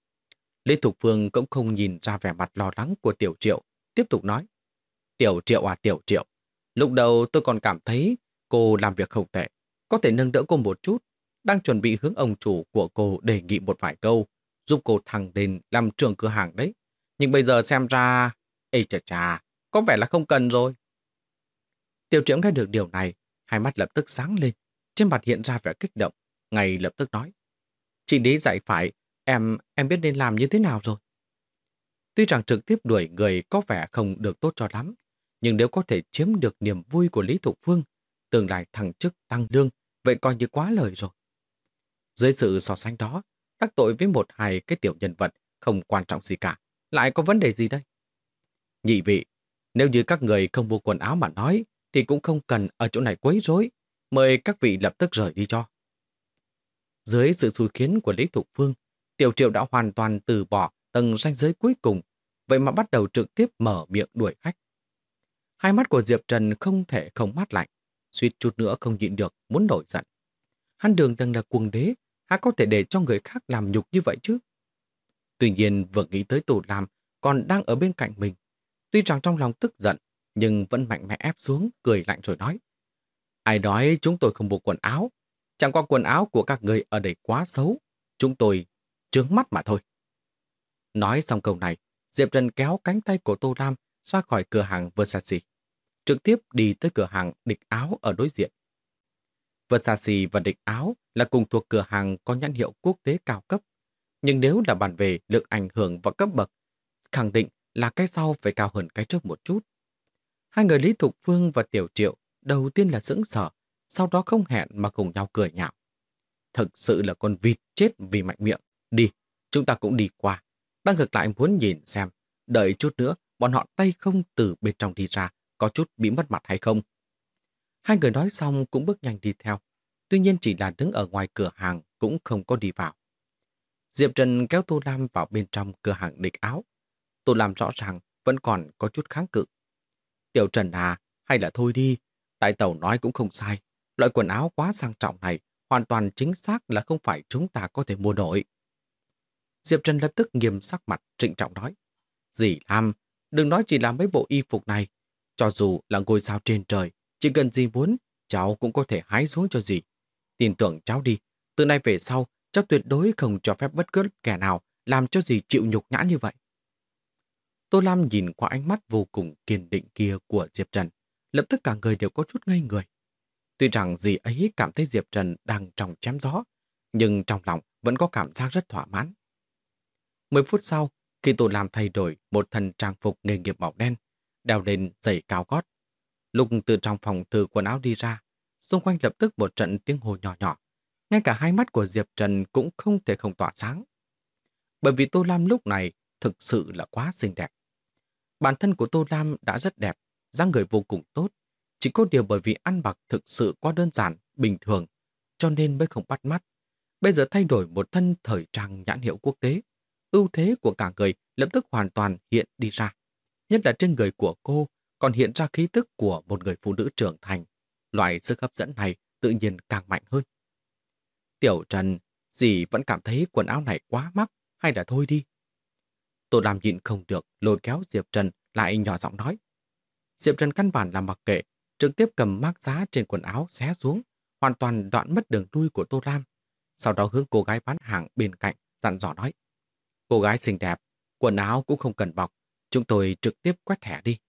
Lý Thục Phương cũng không nhìn ra vẻ mặt lo lắng của Tiểu Triệu, tiếp tục nói. Tiểu Triệu à Tiểu Triệu, lúc đầu tôi còn cảm thấy cô làm việc không tệ, có thể nâng đỡ cô một chút, đang chuẩn bị hướng ông chủ của cô đề nghị một vài câu, giúp cô thăng lên làm trưởng cửa hàng đấy. Nhưng bây giờ xem ra, ê chà chà, có vẻ là không cần rồi. Tiểu Triệu nghe được điều này, hai mắt lập tức sáng lên, trên mặt hiện ra vẻ kích động, ngay lập tức nói. Chị Lý dạy phải, em biết nên làm như thế nào rồi. Tuy rằng trực tiếp đuổi người có vẻ không được tốt cho lắm, nhưng nếu có thể chiếm được niềm vui của Lý Thục Phương, tương lai thăng chức tăng lương, vậy coi như quá lời rồi. Dưới sự so sánh đó, đắc tội với một hai cái tiểu nhân vật không quan trọng gì cả, lại có vấn đề gì đây? Nhị vị, nếu như các người không mua quần áo mà nói, thì cũng không cần ở chỗ này quấy rối. Mời các vị lập tức rời đi cho. Dưới sự xúi khiến của Lý Thục Phương, Tiểu Triệu đã hoàn toàn từ bỏ tầng ranh giới cuối cùng, vậy mà bắt đầu trực tiếp mở miệng đuổi khách. Hai mắt của Diệp Trần không thể không mát lạnh, suýt chút nữa không nhịn được muốn nổi giận. Hắn Đường từng là cuồng đế, há có thể để cho người khác làm nhục như vậy chứ? Tuy nhiên vừa nghĩ tới Tô Lam còn đang ở bên cạnh mình, tuy rằng trong lòng tức giận, nhưng vẫn mạnh mẽ ép xuống, cười lạnh rồi nói. Ai nói chúng tôi không mua quần áo, chẳng qua quần áo của các người ở đây quá xấu, chúng tôi trướng mắt mà thôi. Nói xong câu này, Diệp Trần kéo cánh tay của Tô Lam ra khỏi cửa hàng Versace, trực tiếp đi tới cửa hàng Địch Áo ở đối diện. Versace và Địch Áo là cùng thuộc cửa hàng có nhãn hiệu quốc tế cao cấp, nhưng nếu là bàn về lực ảnh hưởng và cấp bậc, khẳng định là cái sau phải cao hơn cái trước một chút. Hai người Lý Thục Phương và Tiểu Triệu đầu tiên là sững sờ, sau đó không hẹn mà cùng nhau cười nhạo. Thực sự là con vịt chết vì mạnh miệng. Đi, chúng ta cũng đi qua. Ta ngược lại muốn nhìn xem, đợi chút nữa bọn họ tay không từ bên trong đi ra, có chút bị mất mặt hay không. Hai người nói xong cũng bước nhanh đi theo, tuy nhiên chỉ là đứng ở ngoài cửa hàng cũng không có đi vào. Diệp Trần kéo Tô Lam vào bên trong cửa hàng Địch Áo. Tô Lam rõ ràng vẫn còn có chút kháng cự. Tiểu Trần à, hay là thôi đi, đại tẩu nói cũng không sai. Loại quần áo quá sang trọng này hoàn toàn chính xác là không phải chúng ta có thể mua nổi. Diệp Trần lập tức nghiêm sắc mặt trịnh trọng nói. Dì Lam, đừng nói chỉ là mấy bộ y phục này. Cho dù là ngôi sao trên trời, chỉ cần dì muốn, cháu cũng có thể hái xuống cho dì. Tin tưởng cháu đi, từ nay về sau, cháu tuyệt đối không cho phép bất cứ kẻ nào làm cho dì chịu nhục nhã như vậy. Tô Lam nhìn qua ánh mắt vô cùng kiên định kia của Diệp Trần, lập tức cả người đều có chút ngây người. Tuy rằng dì ấy cảm thấy Diệp Trần đang trong chém gió, nhưng trong lòng vẫn có cảm giác rất thỏa mãn. 10 phút sau, khi Tô Lam thay đổi một thân trang phục nghề nghiệp màu đen, đeo lên giày cao gót, lúc từ trong phòng thử quần áo đi ra, xung quanh lập tức một trận tiếng hô nhỏ nhỏ. Ngay cả hai mắt của Diệp Trần cũng không thể không tỏa sáng. Bởi vì Tô Lam lúc này thực sự là quá xinh đẹp. Bản thân của Tô Lam đã rất đẹp, dáng người vô cùng tốt. Chỉ có điều bởi vì ăn mặc thực sự quá đơn giản, bình thường, cho nên mới không bắt mắt. Bây giờ thay đổi một thân thời trang nhãn hiệu quốc tế, ưu thế của cả người lập tức hoàn toàn hiện đi ra. Nhất là trên người của cô còn hiện ra khí tức của một người phụ nữ trưởng thành. Loại sức hấp dẫn này tự nhiên càng mạnh hơn. Tiểu Trần, dì vẫn cảm thấy quần áo này quá mắc, hay là thôi đi. Tô Lam nhịn không được, lôi kéo Diệp Trần lại nhỏ giọng nói. Diệp Trần căn bản là mặc kệ, trực tiếp cầm mác giá trên quần áo xé xuống, hoàn toàn đoạn mất đường lui của Tô Lam. Sau đó hướng cô gái bán hàng bên cạnh, dặn dò nói. Cô gái xinh đẹp, quần áo cũng không cần bọc, chúng tôi trực tiếp quét thẻ đi.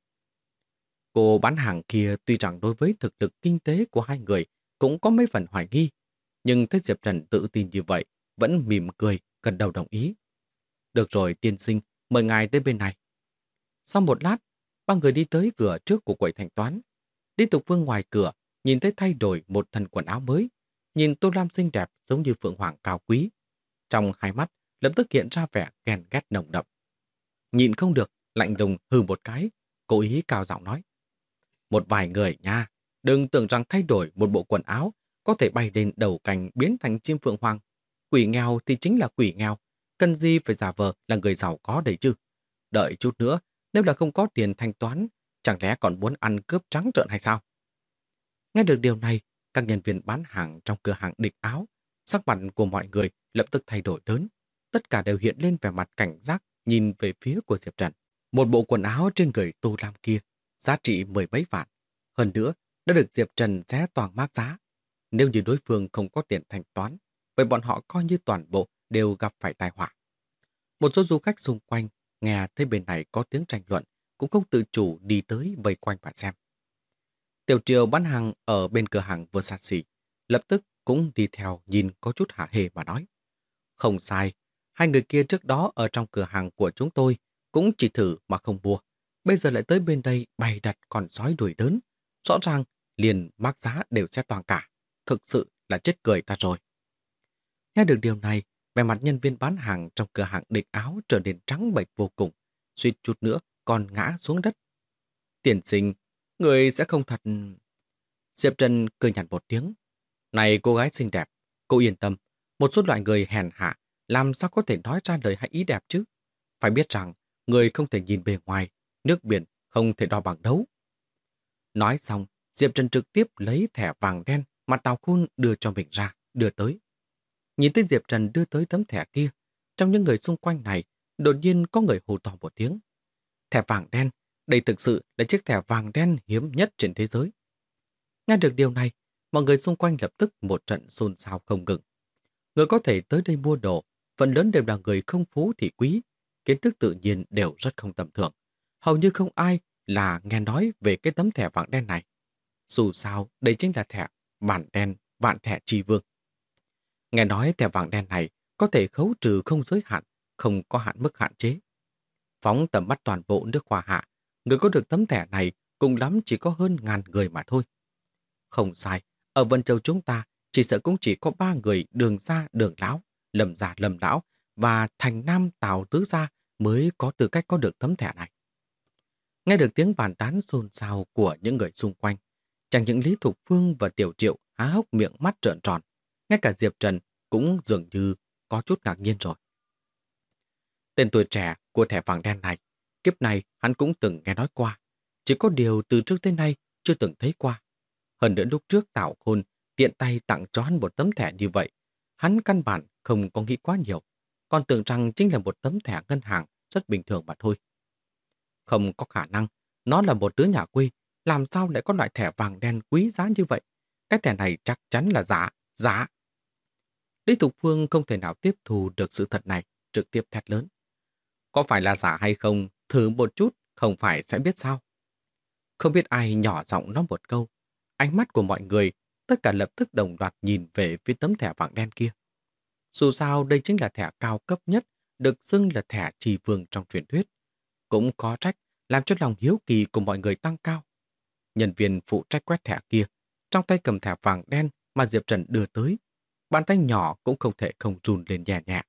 Cô bán hàng kia tuy rằng đối với thực lực kinh tế của hai người cũng có mấy phần hoài nghi, nhưng thấy Diệp Trần tự tin như vậy, vẫn mỉm cười, gật đầu đồng ý. Được rồi tiên sinh, mời ngài tới bên này. Sau một lát, ba người đi tới cửa trước của quầy thanh toán. Lý Tục Phương ngoài cửa, nhìn thấy thay đổi một thân quần áo mới, nhìn Tô Lam xinh đẹp giống như phượng hoàng cao quý. Trong hai mắt, lập tức hiện ra vẻ ghen ghét nồng đậm. Nhịn không được, lạnh lùng hừ một cái, cố ý cao giọng nói. Một vài người nha, đừng tưởng rằng thay đổi một bộ quần áo có thể bay lên đầu cành biến thành chim phượng hoàng. Quỷ nghèo thì chính là quỷ nghèo, cần gì phải giả vờ là người giàu có đấy chứ. Đợi chút nữa, nếu là không có tiền thanh toán, chẳng lẽ còn muốn ăn cướp trắng trợn hay sao? Nghe được điều này, các nhân viên bán hàng trong cửa hàng Địch Áo, sắc mặt của mọi người lập tức thay đổi lớn. Tất cả đều hiện lên vẻ mặt cảnh giác nhìn về phía của Diệp Trần. Một bộ quần áo trên người Tô Lam kia, giá trị 10 mấy vạn. Hơn nữa, đã được Diệp Trần xé toàn mác giá. Nếu như đối phương không có tiền thanh toán, vậy bọn họ coi như toàn bộ đều gặp phải tai họa. Một số du khách xung quanh nghe thấy bên này có tiếng tranh luận, cũng không tự chủ đi tới vây quanh và xem. Tiểu Triều bán hàng ở bên cửa hàng Versace, lập tức cũng đi theo nhìn có chút hả hê mà nói. Không sai, hai người kia trước đó ở trong cửa hàng của chúng tôi cũng chỉ thử mà không mua. Bây giờ lại tới bên đây bày đặt con sói đuổi đớn. Rõ ràng liền mác giá đều sẽ toàn cả. Thực sự là chết cười ta rồi. Nghe được điều này, Vẻ mặt nhân viên bán hàng trong cửa hàng địch áo trở nên trắng bệch vô cùng, suýt chút nữa còn ngã xuống đất. Tiền sinh, người sẽ không thật... Diệp Trần cười nhạt một tiếng. Này cô gái xinh đẹp, cô yên tâm, một số loại người hèn hạ làm sao có thể nói ra lời hay ý đẹp chứ? Phải biết rằng, người không thể nhìn bề ngoài, nước biển không thể đo bằng đấu. Nói xong, Diệp Trần trực tiếp lấy thẻ vàng đen mà Tào Khôn đưa cho mình ra, đưa tới. Nhìn thấy Diệp Trần đưa tới tấm thẻ kia, trong những người xung quanh này, đột nhiên có người hô to một tiếng. Thẻ vàng đen, đây thực sự là chiếc thẻ vàng đen hiếm nhất trên thế giới. Nghe được điều này, mọi người xung quanh lập tức một trận xôn xao không ngừng. Người có thể tới đây mua đồ, phần lớn đều là người không phú thì quý, kiến thức tự nhiên đều rất không tầm thường. Hầu như không ai là nghe nói về cái tấm thẻ vàng đen này. Dù sao, đây chính là thẻ vàng đen, vạn thẻ tri vương. Nghe nói thẻ vàng đen này có thể khấu trừ không giới hạn, không có hạn mức hạn chế. Phóng tầm mắt toàn bộ nước Hoa Hạ, người có được tấm thẻ này cùng lắm chỉ có hơn 1000 người mà thôi. Không sai, ở Vân Châu chúng ta chỉ sợ cũng chỉ có 3 người Đường Gia, Đường Lão, Lâm Gia, Lâm Lão và Thành Nam Tào Tứ Gia mới có tư cách có được tấm thẻ này. Nghe được tiếng bàn tán xôn xao của những người xung quanh, chẳng những Lý Thục Phương và Tiểu Triệu há hốc miệng mắt trợn tròn, ngay cả Diệp Trần cũng dường như có chút ngạc nhiên rồi. Tên tuổi trẻ của thẻ vàng đen này, kiếp này hắn cũng từng nghe nói qua, chỉ có điều từ trước tới nay chưa từng thấy qua. Hơn nữa lúc trước Tào Khôn tiện tay tặng cho hắn một tấm thẻ như vậy, hắn căn bản không có nghĩ quá nhiều, còn tưởng rằng chính là một tấm thẻ ngân hàng rất bình thường mà thôi. Không có khả năng, nó là một đứa nhà quê, làm sao lại có loại thẻ vàng đen quý giá như vậy? Cái thẻ này chắc chắn là giả, giả. Lý Thục Phương không thể nào tiếp thu được sự thật này, trực tiếp thét lớn. Có phải là giả hay không, thử một chút, không phải sẽ biết sao? Không biết ai nhỏ giọng nói một câu. Ánh mắt của mọi người, tất cả lập tức đồng loạt nhìn về phía tấm thẻ vàng đen kia. Dù sao đây chính là thẻ cao cấp nhất, được xưng là thẻ trì vương trong truyền thuyết. Cũng có trách làm cho lòng hiếu kỳ của mọi người tăng cao. Nhân viên phụ trách quét thẻ kia, trong tay cầm thẻ vàng đen mà Diệp Trần đưa tới. Bàn tay nhỏ cũng không thể không run lên nhẹ nhẹ.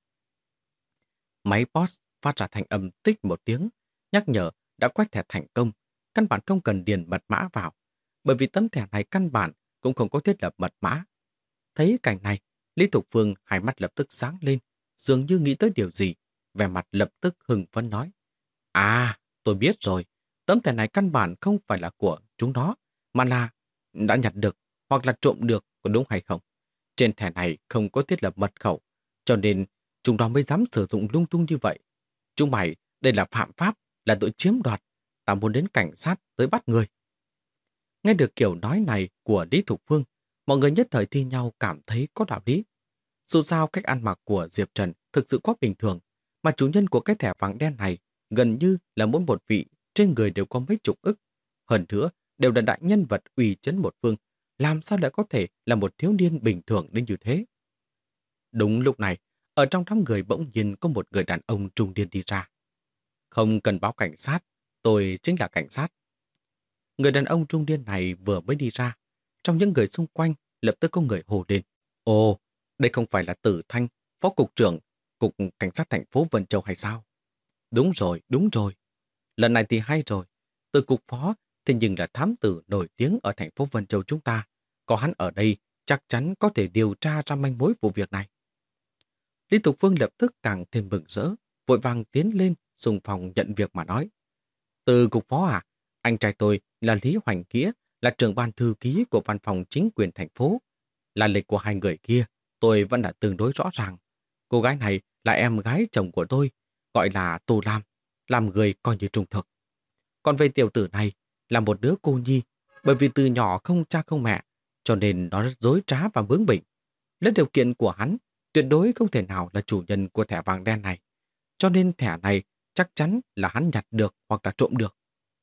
Máy POS phát ra thành âm tích một tiếng, nhắc nhở đã quét thẻ thành công, căn bản không cần điền mật mã vào, bởi vì tấm thẻ này căn bản cũng không có thiết lập mật mã. Thấy cảnh này, Lý Thục Phương hai mắt lập tức sáng lên, dường như nghĩ tới điều gì, vẻ mặt lập tức hưng phấn nói. À, tôi biết rồi, tấm thẻ này căn bản không phải là của chúng nó, mà là đã nhặt được hoặc là trộm được, có đúng hay không? Trên thẻ này không có thiết lập mật khẩu, cho nên chúng nó mới dám sử dụng lung tung như vậy. Chúng mày, đây là phạm pháp, là tội chiếm đoạt. Tao muốn đến cảnh sát tới bắt người. Nghe được kiểu nói này của Lý Thục Phương, mọi người nhất thời thi nhau cảm thấy có đạo lý. Dù sao cách ăn mặc của Diệp Trần thực sự quá bình thường, mà chủ nhân của cái thẻ vàng đen này gần như là mỗi một vị trên người đều có mấy chục ức. Hơn nữa, đều là đại nhân vật uy chấn một phương, làm sao lại có thể là một thiếu niên bình thường đến như thế? Đúng lúc này, ở trong đám người bỗng nhiên có một người đàn ông trung niên đi ra. Không cần báo cảnh sát, tôi chính là cảnh sát. Người đàn ông trung niên này vừa mới đi ra, trong những người xung quanh lập tức có người hô lên. Ồ, đây không phải là Tử Thanh, Phó Cục trưởng, Cục Cảnh sát thành phố Vân Châu hay sao? Đúng rồi, đúng rồi. Lần này thì hay rồi. Từ cục phó, thế nhưng là thám tử nổi tiếng ở thành phố Vân Châu chúng ta. Có hắn ở đây, chắc chắn có thể điều tra ra manh mối vụ việc này. Lý Tục Phương lập tức càng thêm mừng rỡ, vội vàng tiến lên, xung phong nhận việc mà nói. Từ cục phó à? Anh trai tôi là Lý Hoành Nghĩa, là trưởng ban thư ký của văn phòng chính quyền thành phố. Là lịch của hai người kia, tôi vẫn là tương đối rõ ràng. Cô gái này là em gái chồng của tôi, gọi là Tô Lam, làm người coi như trung thực. Còn về tiểu tử này, là một đứa cô nhi, bởi vì từ nhỏ không cha không mẹ, cho nên nó rất dối trá và bướng bỉnh. Lấy điều kiện của hắn, tuyệt đối không thể nào là chủ nhân của thẻ vàng đen này. Cho nên thẻ này chắc chắn là hắn nhặt được hoặc là trộm được.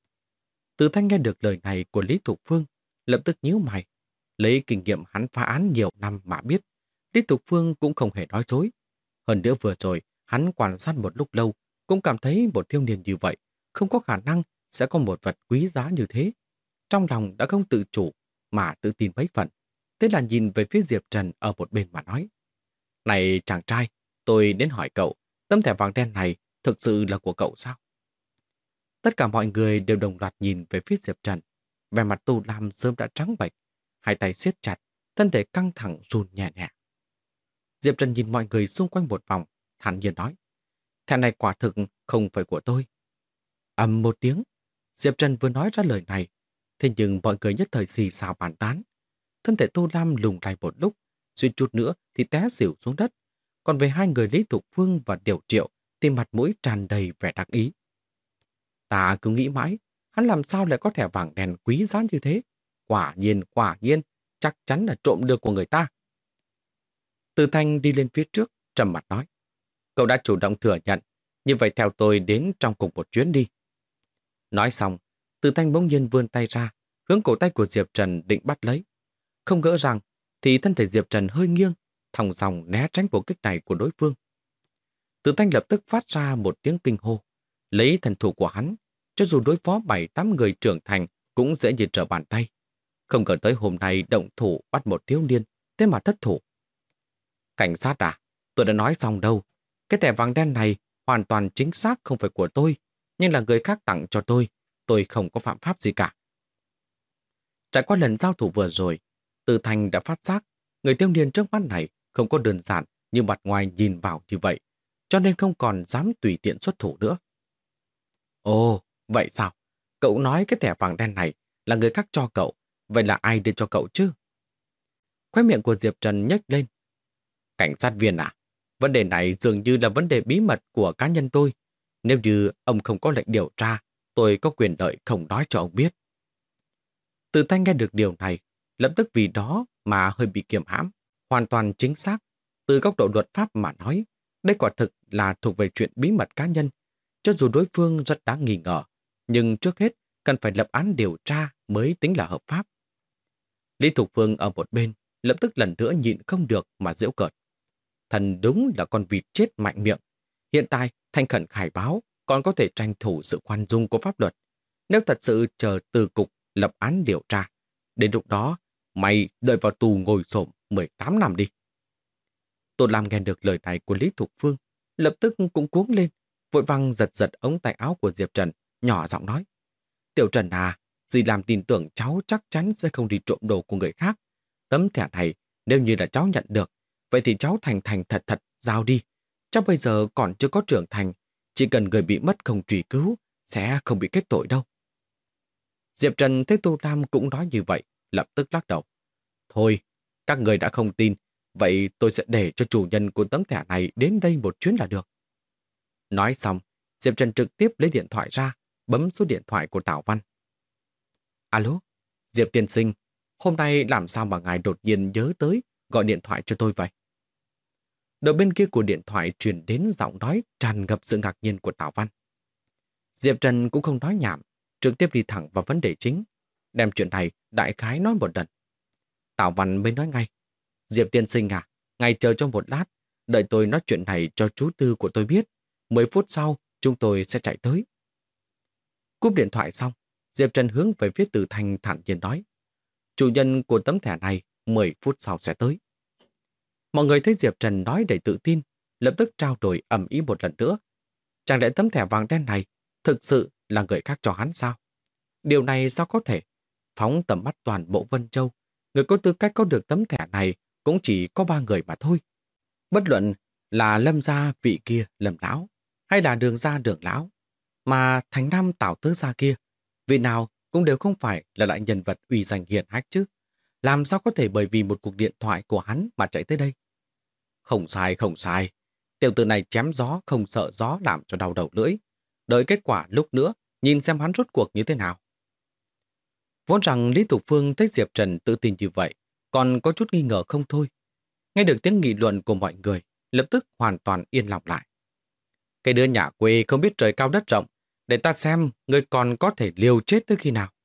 Từ Thanh nghe được lời này của Lý Thục Phương, lập tức nhíu mày. Lấy kinh nghiệm hắn phá án nhiều năm mà biết, Lý Thục Phương cũng không hề nói dối. Hơn nữa vừa rồi, hắn quan sát một lúc lâu, cũng cảm thấy một thiếu niên như vậy, không có khả năng sẽ có một vật quý giá như thế. Trong lòng đã không tự chủ, mà tự tin mấy phần. Thế là nhìn về phía Diệp Trần ở một bên mà nói. Này chàng trai, Tôi đến hỏi cậu, tấm thẻ vàng đen này thực sự là của cậu sao? Tất cả mọi người đều đồng loạt nhìn về phía Diệp Trần. Vẻ mặt Tô Lam sớm đã trắng bệch, hai tay siết chặt, thân thể căng thẳng run nhẹ nhẹ. Diệp Trần nhìn mọi người xung quanh một vòng, thản nhiên nói: thẻ này quả thực không phải của tôi. Ầm một tiếng, Diệp Trần vừa nói ra lời này, thế nhưng mọi người nhất thời xì xào bàn tán. Thân thể Tô Lam lùng lay một lúc, suýt chút nữa thì té xỉu xuống đất. Còn về hai người Lý Thục Phương và Điều Triệu thì mặt mũi tràn đầy vẻ đắc ý. Ta cứ nghĩ mãi, hắn làm sao lại có thẻ vàng đen quý giá như thế? Quả nhiên, chắc chắn là trộm được của người ta. Từ Thanh đi lên phía trước, trầm mặt nói: cậu đã chủ động thừa nhận, như vậy theo tôi đến trong cùng một chuyến đi. Nói xong, Từ Thanh bỗng nhiên vươn tay ra, hướng cổ tay của Diệp Trần định bắt lấy. Không ngờ rằng, thì thân thể Diệp Trần hơi nghiêng, thòng dòng né tránh bộ kích này của đối phương. Từ Thanh lập tức phát ra một tiếng kinh hô. Lấy thần thủ của hắn, cho dù đối phó 7-8 người trưởng thành cũng dễ như trở bàn tay. Không ngờ tới hôm nay động thủ bắt một thiếu niên, thế mà thất thủ. Cảnh sát à, tôi đã nói xong đâu. Cái thẻ vàng đen này hoàn toàn chính xác không phải của tôi, nhưng là người khác tặng cho tôi không có phạm pháp gì cả. Trải qua lần giao thủ vừa rồi, Từ Thanh đã phát giác người thiếu niên trước mắt này không có đơn giản như mặt ngoài nhìn vào như vậy, cho nên không còn dám tùy tiện xuất thủ nữa. Ồ, vậy sao? Cậu nói cái thẻ vàng đen này là người khác cho cậu, vậy là ai đưa cho cậu chứ? Khóe miệng của Diệp Trần nhếch lên. Cảnh sát viên à? Vấn đề này dường như là vấn đề bí mật của cá nhân tôi. Nếu như ông không có lệnh điều tra, tôi có quyền lợi không nói cho ông biết. Từ Thanh nghe được điều này, lập tức vì đó mà hơi bị kiềm hãm. Hoàn toàn chính xác. Từ góc độ luật pháp mà nói, đây quả thực là thuộc về chuyện bí mật cá nhân. Cho dù đối phương rất đáng nghi ngờ, nhưng trước hết cần phải lập án điều tra mới tính là hợp pháp. Lý Thục Phương ở một bên, lập tức lần nữa nhịn không được mà giễu cợt. Thần đúng là con vịt chết mạnh miệng. Hiện tại, thành khẩn khai báo còn có thể tranh thủ sự khoan dung của pháp luật. Nếu thật sự chờ từ cục lập án điều tra, đến lúc đó, mày đợi vào tù ngồi xổm 18 năm đi. Tô Lam nghe được lời này của Lý Thục Phương, lập tức cũng cuống lên, vội vàng giật giật ống tay áo của Diệp Trần, nhỏ giọng nói: Tiểu Trần à, dì làm tin tưởng cháu chắc chắn sẽ không đi trộm đồ của người khác. Tấm thẻ này, nếu như là cháu nhận được, vậy thì cháu thành thành thật thật giao đi. Cháu bây giờ còn chưa có trưởng thành, chỉ cần người bị mất không truy cứu, sẽ không bị kết tội đâu. Diệp Trần thấy Tô Lam cũng nói như vậy, lập tức lắc đầu. Thôi, các người đã không tin, vậy tôi sẽ để cho chủ nhân của tấm thẻ này đến đây một chuyến là được. Nói xong, Diệp Trần trực tiếp lấy điện thoại ra, bấm số điện thoại của Tào Văn. Alo, Diệp tiên sinh, hôm nay làm sao mà ngài đột nhiên nhớ tới gọi điện thoại cho tôi vậy? Đầu bên kia của điện thoại truyền đến giọng nói tràn ngập sự ngạc nhiên của Tào Văn. Diệp Trần cũng không nói nhảm, trực tiếp đi thẳng vào vấn đề chính, đem chuyện này đại khái nói một lần. Tào Văn mới nói ngay: Diệp tiên sinh à, ngài chờ cho một lát, đợi tôi nói chuyện này cho chú Tư của tôi biết. 10 phút sau, chúng tôi sẽ chạy tới. Cúp điện thoại xong, Diệp Trần hướng về phía Từ Thanh thản nhiên nói: chủ nhân của tấm thẻ này 10 phút sau sẽ tới. Mọi người thấy Diệp Trần nói đầy tự tin, lập tức trao đổi ầm ĩ một lần nữa. Chẳng lẽ tấm thẻ vàng đen này thực sự là người khác cho hắn sao? Điều này sao có thể? Phóng tầm mắt toàn bộ Vân Châu, người có tư cách có được tấm thẻ này cũng chỉ có 3 người mà thôi. Bất luận là Lâm gia vị kia Lâm lão, hay là Đường gia Đường lão, mà Thành Nam Tào Tứ gia kia, vị nào cũng đều không phải là lại nhân vật uy danh hiển hách chứ. Làm sao có thể bởi vì một cuộc điện thoại của hắn mà chạy tới đây? Không sai, không sai. Tiểu tử này chém gió không sợ gió làm cho đau đầu lưỡi. Đợi kết quả lúc nữa, nhìn xem hắn rốt cuộc như thế nào. Vốn rằng Lý Thục Phương thấy Diệp Trần tự tin như vậy, còn có chút nghi ngờ không thôi. Nghe được tiếng nghị luận của mọi người, lập tức hoàn toàn yên lòng lại. Cái đứa nhà quê không biết trời cao đất rộng, để ta xem người còn có thể liều chết tới khi nào.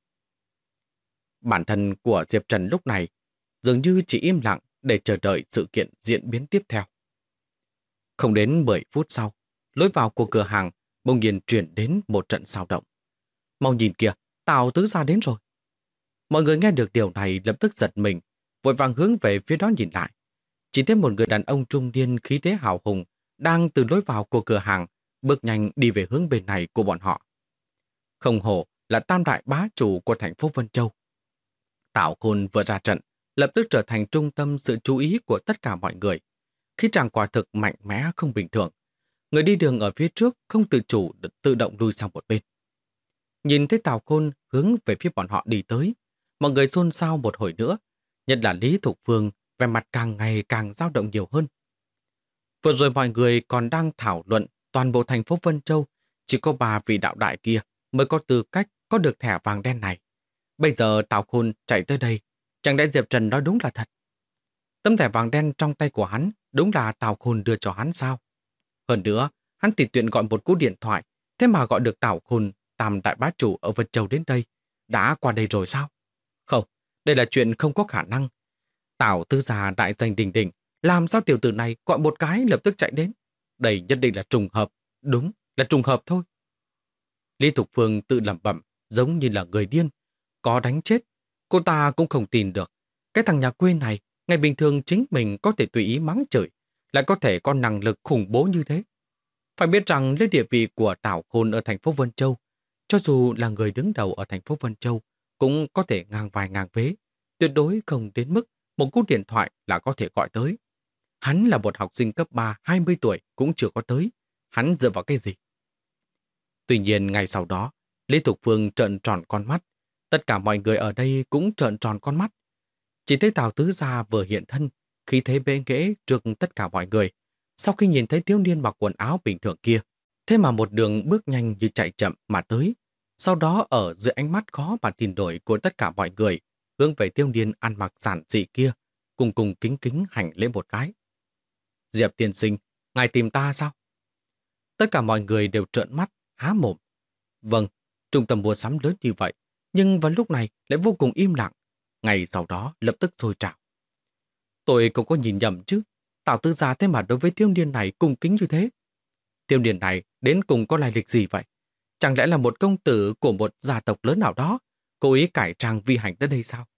Bản thân của Diệp Trần lúc này dường như chỉ im lặng để chờ đợi sự kiện diễn biến tiếp theo. Không đến 10 phút sau, lối vào của cửa hàng bỗng nhiên chuyển đến một trận xao động. Mau nhìn kìa, Tào Tứ gia đến rồi. Mọi người nghe được điều này lập tức giật mình, vội vàng hướng về phía đó nhìn lại. Chỉ thấy một người đàn ông trung niên khí thế hào hùng, đang từ lối vào của cửa hàng, bước nhanh đi về hướng bên này của bọn họ. Không hổ là tam đại bá chủ của thành phố Vân Châu. Tào Khôn vừa ra trận, lập tức trở thành trung tâm sự chú ý của tất cả mọi người. Khi chàng quả thực mạnh mẽ không bình thường, người đi đường ở phía trước không tự chủ tự động lui sang một bên. Nhìn thấy Tào Khôn hướng về phía bọn họ đi tới, mọi người xôn xao một hồi nữa, nhất là Lý Thục Phương, vẻ mặt càng ngày càng dao động nhiều hơn. Vừa rồi mọi người còn đang thảo luận toàn bộ thành phố Vân Châu, chỉ có 3 vị đạo đại kia mới có tư cách có được thẻ vàng đen này. Bây giờ Tào Khôn chạy tới đây, chẳng lẽ Diệp Trần nói đúng là thật? Tấm thẻ vàng đen trong tay của hắn đúng là Tào Khôn đưa cho hắn sao? Hơn nữa, hắn tùy tiện gọi một cú điện thoại, thế mà gọi được Tào Khôn, tam đại bá chủ ở Vân Châu đến đây. Đã qua đây rồi sao? Không, đây là chuyện không có khả năng. Tào Tứ Gia đại danh đình đình, làm sao tiểu tử này gọi một cái lập tức chạy đến? Đây nhất định là trùng hợp, đúng là trùng hợp thôi. Lý Thục Phương tự lẩm bẩm, giống như là người điên. Có đánh chết, cô ta cũng không tin được. Cái thằng nhà quê này, ngày bình thường chính mình có thể tùy ý mắng chửi, lại có thể có năng lực khủng bố như thế. Phải biết rằng lấy địa vị của Tào Khôn ở thành phố Vân Châu, cho dù là người đứng đầu ở thành phố Vân Châu, cũng có thể ngang vai ngang vế, tuyệt đối không đến mức một cú điện thoại là có thể gọi tới. Hắn là một học sinh cấp 3, 20 tuổi cũng chưa có tới. Hắn dựa vào cái gì? Tuy nhiên ngày sau đó, Lý Thục Phương trợn tròn con mắt. Tất cả mọi người ở đây cũng trợn tròn con mắt. Chỉ thấy Tào Tứ Gia vừa hiện thân, khi thấy bệ nghễ trước tất cả mọi người. Sau khi nhìn thấy thiếu niên mặc quần áo bình thường kia, thế mà một đường bước nhanh như chạy chậm mà tới. Sau đó ở dưới ánh mắt khó mà tin đổi của tất cả mọi người, hướng về thiếu niên ăn mặc giản dị kia, cùng cùng kính kính hành lễ một cái. Diệp tiên sinh, ngài tìm ta sao? Tất cả mọi người đều trợn mắt, há mồm. Vâng, trung tâm mua sắm lớn như vậy, nhưng vào lúc này lại vô cùng im lặng. Ngày sau đó lập tức sôi trào. Tôi không có nhìn nhầm chứ. Tào Tư Gia thế mà đối với thiếu niên này cung kính như thế. Thiếu niên này đến cùng có lai lịch gì vậy? Chẳng lẽ là một công tử của một gia tộc lớn nào đó, cố ý cải trang vi hành tới đây sao?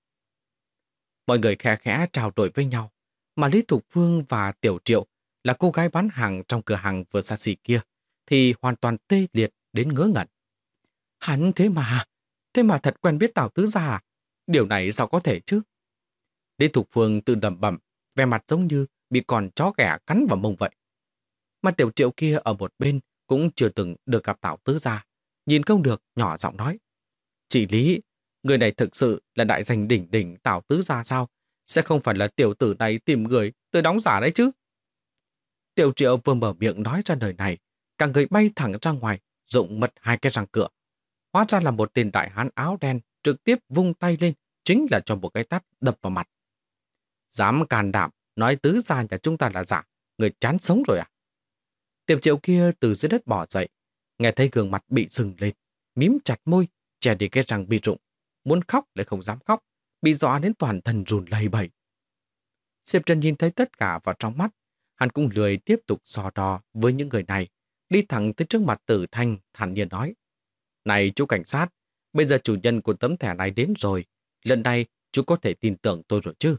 Mọi người khẽ khẽ trao đổi với nhau, mà Lý Thục Phương và Tiểu Triệu là cô gái bán hàng trong cửa hàng vừa xa xỉ kia, thì hoàn toàn tê liệt đến ngớ ngẩn. Hắn thế mà thật quen biết Tào Tứ Gia à? Điều này sao có thể chứ? Lý Thục Phương tự đầm bẩm, vẻ mặt giống như bị con chó ghẻ cắn vào mông vậy. Mà Tiểu Triệu kia ở một bên cũng chưa từng được gặp Tào Tứ Gia, nhìn không được nhỏ giọng nói. Chị Lý, người này thực sự là đại danh đỉnh đỉnh Tào Tứ Gia sao? Sẽ không phải là tiểu tử này tìm người tới đóng giả đấy chứ? Tiểu Triệu vừa mở miệng nói ra lời này, cả người bay thẳng ra ngoài, rụng mật 2 cái răng cửa. Hóa ra là một tên đại hán áo đen trực tiếp vung tay lên, chính là cho một cái tát đập vào mặt. Dám can đảm nói Tứ Gia nhà chúng ta là giả, người chán sống rồi à? Tiểu Triệu kia từ dưới đất bò dậy, nghe thấy gương mặt bị sừng lên, mím chặt môi, che đi cái răng bị rụng, muốn khóc lại không dám khóc, bị dọa đến toàn thân run lẩy bẩy. Diệp Trần nhìn thấy tất cả vào trong mắt, hắn cũng lười tiếp tục so đo với những người này, đi thẳng tới trước mặt Tử Thanh, thản nhiên nói: Này chú cảnh sát, bây giờ chủ nhân của tấm thẻ này đến rồi, lần này chú có thể tin tưởng tôi rồi chứ?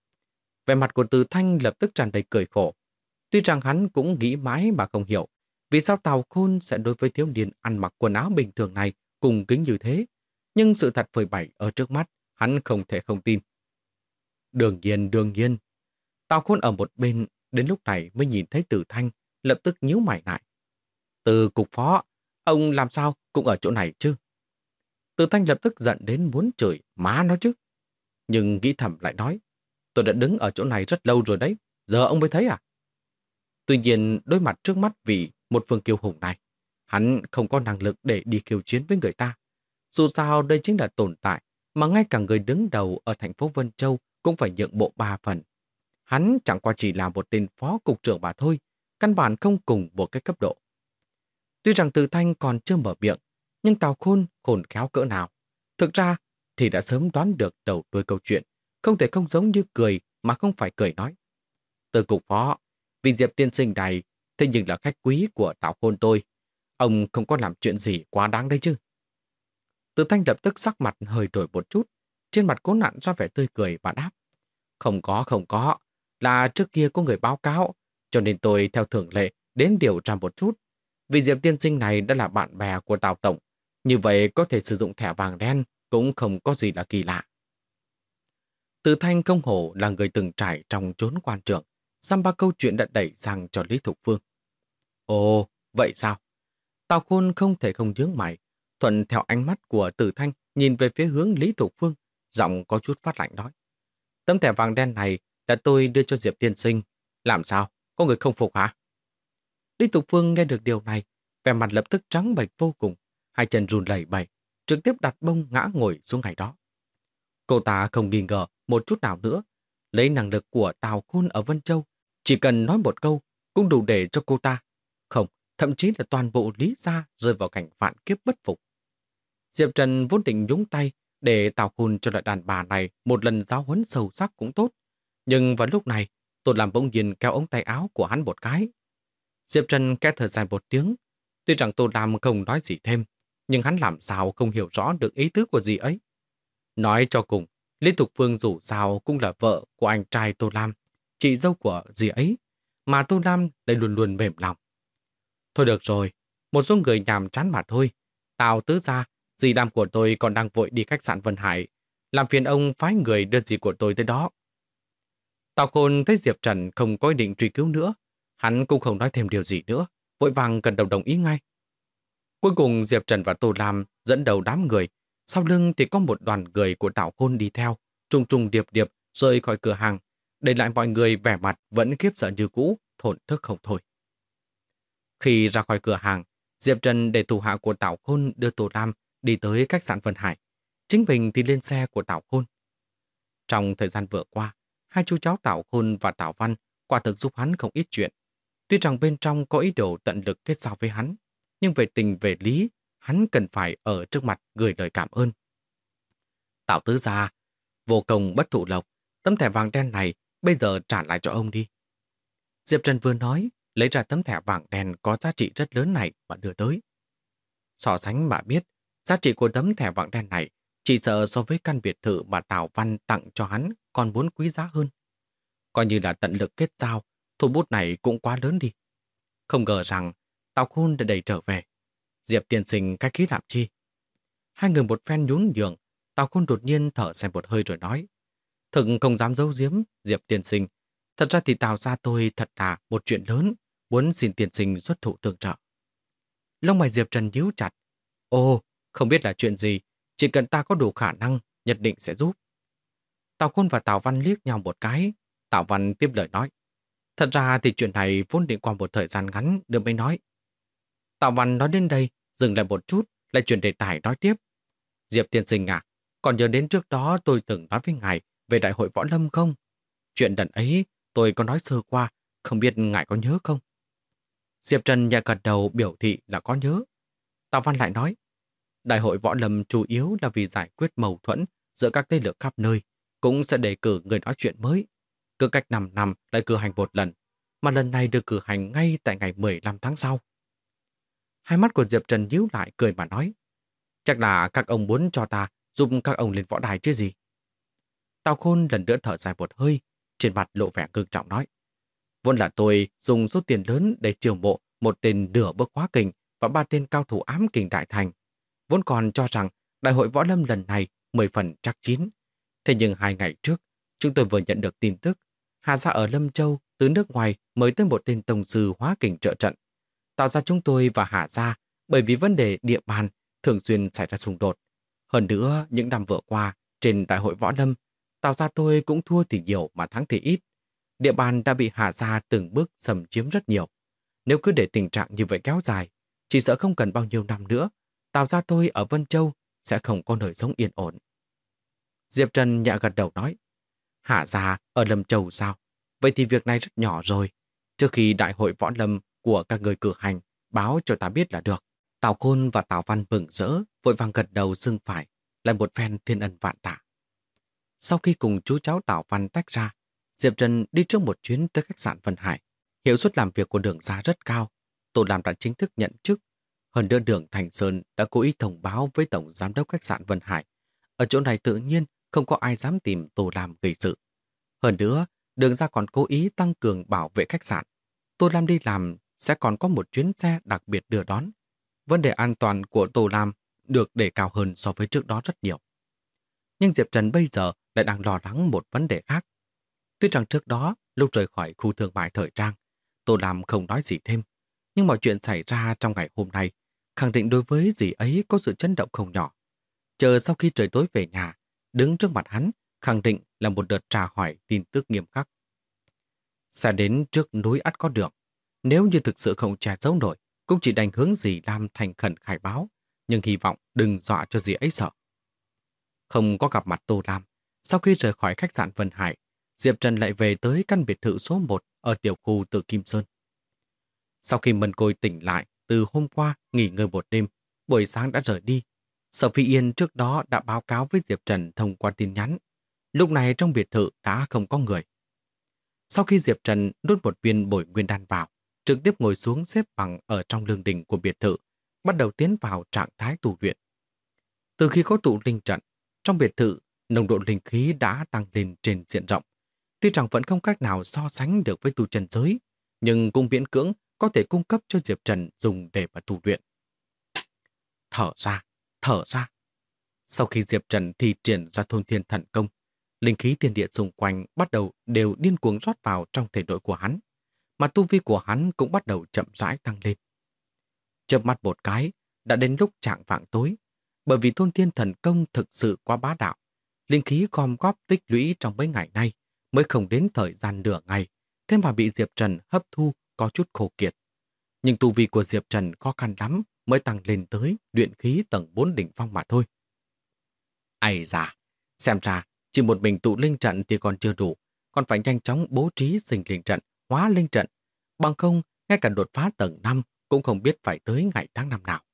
Vẻ mặt của Tử Thanh lập tức tràn đầy cười khổ. Tuy rằng hắn cũng nghĩ mãi mà không hiểu vì sao Tào Khôn sẽ đối với thiếu niên ăn mặc quần áo bình thường này cùng kính như thế, nhưng sự thật phơi bày ở trước mắt, hắn không thể không tin. Đương nhiên. Tào Khôn ở một bên đến lúc này mới nhìn thấy Tử Thanh, lập tức nhíu mày lại. Từ cục phó, ông làm sao cũng ở chỗ này chứ? Tử Thanh lập tức giận đến muốn chửi má nó chứ. Nhưng nghĩ thầm lại nói, tôi đã đứng ở chỗ này rất lâu rồi đấy, giờ ông mới thấy à? Tuy nhiên, đối mặt trước mắt vì một Phương Kiêu hùng này, hắn không có năng lực để đi khiêu chiến với người ta. Dù sao đây chính là tồn tại mà ngay cả người đứng đầu ở thành phố Vân Châu cũng phải nhượng bộ 3 phần. Hắn chẳng qua chỉ là một tên phó cục trưởng mà thôi, căn bản không cùng một cái cấp độ. Tuy rằng Từ Thanh còn chưa mở miệng, nhưng Tào Khôn khôn khéo cỡ nào. Thực ra thì đã sớm đoán được đầu đuôi câu chuyện, không thể không giống như cười mà không phải cười nói. Từ cục phó, vì Diệp tiên sinh này, thế nhưng là khách quý của Tào Khôn tôi. Ông không có làm chuyện gì quá đáng đấy chứ? Từ Thanh lập tức sắc mặt hơi đổi một chút, trên mặt cố nặn ra vẻ tươi cười và đáp. Không có, là trước kia có người báo cáo, cho nên tôi theo thường lệ đến điều tra một chút. Vì Diệp tiên sinh này đã là bạn bè của Tào Tổng, như vậy có thể sử dụng thẻ vàng đen cũng không có gì là kỳ lạ. Từ Thanh không hổ là người từng trải trong chốn quan trường, xăm ba câu chuyện đã đẩy sang cho Lý Thục Phương. Ồ, vậy sao? Tào Khôn không thể không nhướng mày, thuận theo ánh mắt của Từ Thanh nhìn về phía hướng Lý Thục Phương, giọng có chút phát lạnh nói. Tấm thẻ vàng đen này là tôi đưa cho Diệp tiên sinh. Làm sao? Có người không phục hả? Lý Thục Phương nghe được điều này, vẻ mặt lập tức trắng bệch vô cùng, hai chân run lẩy bẩy, trực tiếp đặt bông ngã ngồi xuống ngày đó. Cô ta không nghi ngờ một chút nào nữa, lấy năng lực của Tào Khôn ở Vân Châu, chỉ cần nói một câu cũng đủ để cho cô ta, không, thậm chí là toàn bộ Lý gia rơi vào cảnh vạn kiếp bất phục. Diệp Trần vốn định nhúng tay để Tào Khôn cho loại đàn bà này một lần giáo huấn sâu sắc cũng tốt, nhưng vào lúc này, Tô Lam bỗng nhiên kéo ống tay áo của hắn một cái. Diệp Trần khẽ thở dài một tiếng, tuy rằng Tô Lam không nói gì thêm, nhưng hắn làm sao không hiểu rõ được ý tứ của dì ấy. Nói cho cùng, Lý Thục Phương dù sao cũng là vợ của anh trai Tô Lam, chị dâu của dì ấy, mà Tô Lam lại luôn luôn mềm lòng. Thôi được rồi, một số người nhàm chán mà thôi. Tào tứ gia, dì Lam của tôi còn đang vội đi khách sạn Vân Hải, làm phiền ông phái người đưa dì của tôi tới đó. Tào Khôn thấy Diệp Trần không có ý định truy cứu nữa, hắn cũng không nói thêm điều gì nữa, vội vàng gật đầu đồng ý ngay. Cuối cùng Diệp Trần và Tô Lam dẫn đầu đám người, sau lưng thì có một đoàn người của Tào Khôn đi theo, trùng trùng điệp điệp rời khỏi cửa hàng, để lại mọi người vẻ mặt vẫn khiếp sợ như cũ, thổn thức không thôi. Khi ra khỏi cửa hàng, Diệp Trần để thủ hạ của Tào Khôn đưa Tô Lam đi tới khách sạn Vân Hải. Chính mình thì lên xe của Tào Khôn. Trong thời gian vừa qua, hai chú cháu Tào Khôn và Tào Văn quả thực giúp hắn không ít chuyện. Tuy rằng bên trong có ý đồ tận lực kết giao với hắn, nhưng về tình về lý, hắn cần phải ở trước mặt gửi lời cảm ơn. Tào tứ gia, vô công bất thụ lộc, tấm thẻ vàng đen này bây giờ trả lại cho ông đi. Diệp Trần vừa nói, lấy ra tấm thẻ vàng đen có giá trị rất lớn này và đưa tới. So sánh mà biết, giá trị của tấm thẻ vàng đen này chỉ sợ so với căn biệt thự mà Tào Văn tặng cho hắn còn muốn quý giá hơn. Coi như là tận lực kết giao, thủ bút này cũng quá lớn đi. Không ngờ rằng Tào Khôn đã đẩy trở về. Diệp tiên sinh cách khí làm chi? Hai người một phen nhún nhường, Tào Khôn đột nhiên thở dài một hơi rồi nói. Thực không dám giấu giếm, Diệp tiên sinh. Thật ra thì Tào gia tôi thật là một chuyện lớn, muốn xin tiên sinh xuất thủ tương trợ. Lông mày Diệp Trần nhíu chặt. Ồ, không biết là chuyện gì, chỉ cần ta có đủ khả năng, nhất định sẽ giúp. Tào Khôn và Tào Văn liếc nhau một cái. Tào Văn tiếp lời nói. Thật ra thì chuyện này vốn định qua một thời gian ngắn được mới nói. Tào Văn nói đến đây, dừng lại một chút, lại chuyển đề tài nói tiếp. Diệp tiên sinh à, còn nhớ đến trước đó tôi từng nói với ngài về đại hội võ lâm không? Chuyện lần ấy tôi có nói sơ qua, không biết ngài có nhớ không? Diệp Trần nhẹ gật đầu biểu thị là có nhớ. Tào Văn lại nói, đại hội võ lâm chủ yếu là vì giải quyết mâu thuẫn giữa các thế lực khắp nơi, cũng sẽ đề cử người nói chuyện mới. Cứ cách 5 năm lại cử hành một lần, mà lần này được cử hành ngay tại ngày 15 tháng sau. Hai mắt của Diệp Trần nhíu lại cười mà nói, chắc là các ông muốn cho ta giúp các ông lên võ đài chứ gì. Tào Khôn lần nữa thở dài một hơi, trên mặt lộ vẻ ngưng trọng nói, vốn là tôi dùng số tiền lớn để chiêu mộ một tên nửa bước hóa kình và 3 tên cao thủ ám kình đại thành. Vốn còn cho rằng đại hội võ lâm lần này 10 phần chắc chín. Thế nhưng 2 ngày trước, chúng tôi vừa nhận được tin tức Hà gia ở Lâm Châu từ nước ngoài mời tới một tên tông sư hóa kình trợ trận. Tạo ra chúng tôi và Hà gia bởi vì vấn đề địa bàn thường xuyên xảy ra xung đột. Hơn nữa, những năm vừa qua trên đại hội võ lâm, tạo ra tôi cũng thua thì nhiều mà thắng thì ít. Địa bàn đã bị Hà gia từng bước xâm chiếm rất nhiều. Nếu cứ để tình trạng như vậy kéo dài, chỉ sợ không cần bao nhiêu năm nữa, Tào gia tôi ở Vân Châu sẽ không có nơi sống yên ổn. Diệp Trần nhẹ gật đầu nói, Hạ gia ở Lâm Châu sao? Vậy thì việc này rất nhỏ rồi. Trước khi đại hội võ lâm của các người cử hành, báo cho ta biết là được. Tào Khôn và Tào Văn mừng rỡ, vội vàng gật đầu xưng phải, lại một phen thiên ân vạn tạ. Sau khi cùng chú cháu Tào Văn tách ra, Diệp Trần đi trước một chuyến tới khách sạn Vân Hải. Hiệu suất làm việc của Đường gia rất cao. Tô Lam đã chính thức nhận chức. Hơn nữa Đường Thành Sơn đã cố ý thông báo với Tổng Giám đốc khách sạn Vân Hải. Ở chỗ này tự nhiên không có ai dám tìm Tô Lam gây sự. Hơn nữa, Đường gia còn cố ý tăng cường bảo vệ khách sạn. Tô Lam đi làm sẽ còn có một chuyến xe đặc biệt đưa đón. Vấn đề an toàn của Tô Lam được đề cao hơn so với trước đó rất nhiều. Nhưng Diệp Trần bây giờ lại đang lo lắng một vấn đề khác. Tuy rằng trước đó, lúc rời khỏi khu thương mại thời trang, Tô Lam không nói gì thêm, nhưng mọi chuyện xảy ra trong ngày hôm nay khẳng định đối với dì ấy có sự chấn động không nhỏ. Chờ sau khi trời tối về nhà, đứng trước mặt hắn, khẳng định là một đợt tra hỏi tin tức nghiêm khắc. Sẽ đến trước núi ắt có đường. Nếu như thực sự không che giấu nổi, cũng chỉ đành hướng dì Lam thành khẩn khai báo, nhưng hy vọng đừng dọa cho dì ấy sợ. Không có gặp mặt Tô Lam, sau khi rời khỏi khách sạn Vân Hải, Diệp Trần lại về tới căn biệt thự số 1 ở tiểu khu Từ Kim Sơn. Sau khi Mân Côi tỉnh lại từ hôm qua nghỉ ngơi một đêm, buổi sáng đã rời đi. Sở Phi Yên trước đó đã báo cáo với Diệp Trần thông qua tin nhắn. Lúc này trong biệt thự đã không có người. Sau khi Diệp Trần đút một viên bồi nguyên đan vào, trực tiếp ngồi xuống xếp bằng ở trong lương đình của biệt thự, bắt đầu tiến vào trạng thái tu luyện. Từ khi có tụ linh trận, trong biệt thự, nồng độ linh khí đã tăng lên trên diện rộng. Tuy rằng vẫn không cách nào so sánh được với tu chân giới, nhưng cũng miễn cưỡng có thể cung cấp cho Diệp Trần dùng để mà tu luyện. Thở ra, thở ra. Sau khi Diệp Trần thi triển ra thôn thiên thần công, linh khí thiên địa xung quanh bắt đầu đều điên cuồng rót vào trong thể nội của hắn, mà tu vi của hắn cũng bắt đầu chậm rãi tăng lên. Chớp mắt một cái, đã đến lúc chạng vạng tối, bởi vì thôn thiên thần công thực sự quá bá đạo. Linh khí gom góp tích lũy trong mấy ngày nay mới không đến thời gian nửa ngày, thế mà bị Diệp Trần hấp thu có chút khô kiệt. Nhưng tu vi của Diệp Trần khó khăn lắm mới tăng lên tới luyện khí tầng 4 đỉnh phong mà thôi. Ây da, xem ra chỉ một mình tụ linh trận thì còn chưa đủ, còn phải nhanh chóng bố trí sinh linh trận, hóa linh trận. Bằng không, ngay cả đột phá tầng 5 cũng không biết phải tới ngày tháng năm nào.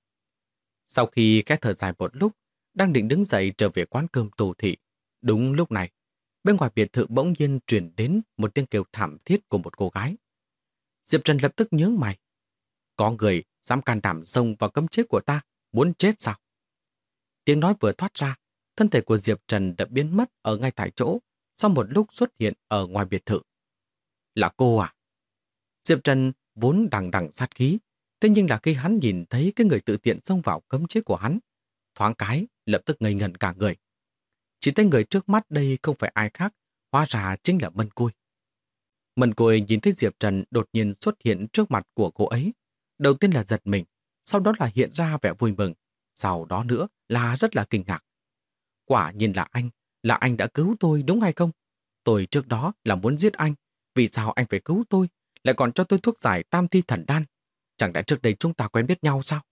Sau khi cái thở dài một lúc, đang định đứng dậy trở về quán cơm tù thị. Đúng lúc này, bên ngoài biệt thự bỗng nhiên truyền đến một tiếng kêu thảm thiết của một cô gái. Diệp Trần lập tức nhướng mày. Có người dám can đảm xông vào cấm chế của ta, muốn chết sao? Tiếng nói vừa thoát ra, thân thể của Diệp Trần đã biến mất ở ngay tại chỗ, sau một lúc xuất hiện ở ngoài biệt thự. Là cô à? Diệp Trần vốn đằng đằng sát khí, thế nhưng là khi hắn nhìn thấy cái người tự tiện xông vào cấm chế của hắn, thoáng cái lập tức ngây ngẩn cả người. Chỉ thấy người trước mắt đây không phải ai khác, hóa ra chính là Mân Côi. Mân Côi nhìn thấy Diệp Trần đột nhiên xuất hiện trước mặt của cô ấy. Đầu tiên là giật mình, sau đó là hiện ra vẻ vui mừng, sau đó nữa là rất là kinh ngạc. Quả nhiên là anh đã cứu tôi đúng hay không? Tôi trước đó là muốn giết anh, vì sao anh phải cứu tôi, lại còn cho tôi thuốc giải tam thi thần đan? Chẳng lẽ trước đây chúng ta quen biết nhau sao?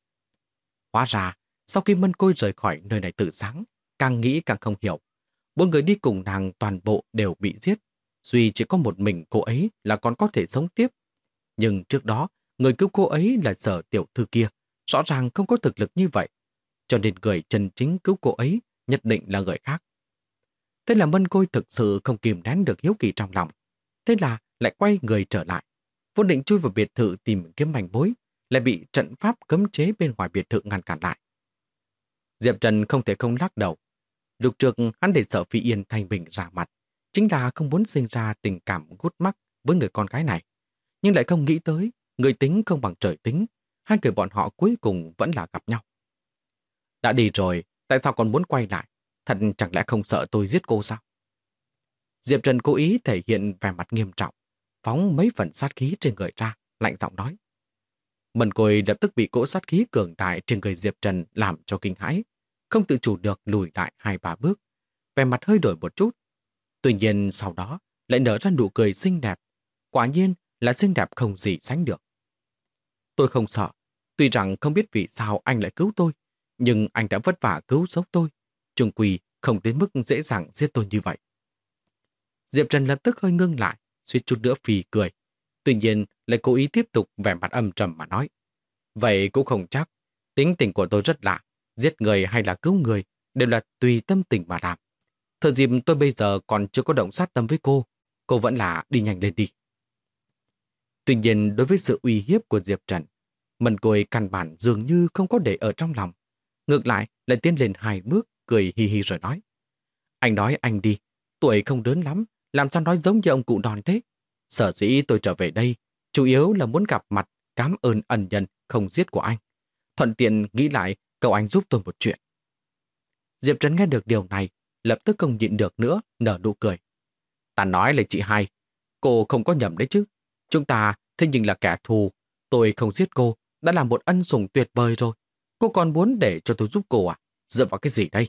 Hóa ra, sau khi Mân Côi rời khỏi nơi này từ sáng, càng nghĩ càng không hiểu. 4 người đi cùng nàng toàn bộ đều bị giết, duy chỉ có một mình cô ấy là còn có thể sống tiếp. Nhưng trước đó, người cứu cô ấy là Sở tiểu thư kia, rõ ràng không có thực lực như vậy. Cho nên người chân chính cứu cô ấy nhất định là người khác. Thế là Mân Côi thực sự không kìm nén được hiếu kỳ trong lòng. Thế là lại quay người trở lại. Vốn định chui vào biệt thự tìm kiếm manh mối, lại bị trận pháp cấm chế bên ngoài biệt thự ngăn cản lại. Diệp Trần không thể không lắc đầu. Lúc trước hắn để Sở Phi Yên thành bình ra mặt, chính là không muốn sinh ra tình cảm gút mắc với người con gái này. Nhưng lại không nghĩ tới, người tính không bằng trời tính, hai người bọn họ cuối cùng vẫn là gặp nhau. Đã đi rồi, tại sao còn muốn quay lại? Thật chẳng lẽ không sợ tôi giết cô sao? Diệp Trần cố ý thể hiện vẻ mặt nghiêm trọng, phóng mấy phần sát khí trên người ra, lạnh giọng nói. Mân Côi lập tức bị cỗ sát khí cường đại trên người Diệp Trần làm cho kinh hãi, không tự chủ được lùi lại 2-3 bước, vẻ mặt hơi đổi một chút. Tuy nhiên sau đó lại nở ra nụ cười xinh đẹp, quả nhiên là xinh đẹp không gì sánh được. Tôi không sợ, tuy rằng không biết vì sao anh lại cứu tôi, nhưng anh đã vất vả cứu sống tôi, chung quy không đến mức dễ dàng giết tôi như vậy. Diệp Trần lập tức hơi ngưng lại, suýt chút nữa phì cười. Tuy nhiên lại cố ý tiếp tục vẻ mặt âm trầm mà nói. Vậy cũng không chắc, tính tình của tôi rất lạ, giết người hay là cứu người đều là tùy tâm tình mà làm. Thời dịp tôi bây giờ còn chưa có động sát tâm với cô vẫn là đi nhanh lên đi. Tuy nhiên đối với sự uy hiếp của Diệp Trần, Mân Côi căn bản dường như không có để ở trong lòng. Ngược lại lại tiến lên 2 bước, cười hi hi rồi nói. Anh nói anh đi, tuổi không lớn lắm, làm sao nói giống như ông cụ đòn thế? Sở dĩ tôi trở về đây, chủ yếu là muốn gặp mặt cảm ơn ân nhân không giết của anh. Thuận tiện nghĩ lại cậu anh giúp tôi một chuyện. Diệp Trần nghe được điều này, lập tức không nhịn được nữa, nở nụ cười. Ta nói là chị hai, cô không có nhầm đấy chứ. Chúng ta thế nhưng là kẻ thù. Tôi không giết cô, đã là một ân sủng tuyệt vời rồi. Cô còn muốn để cho tôi giúp cô à? Dựa vào cái gì đây?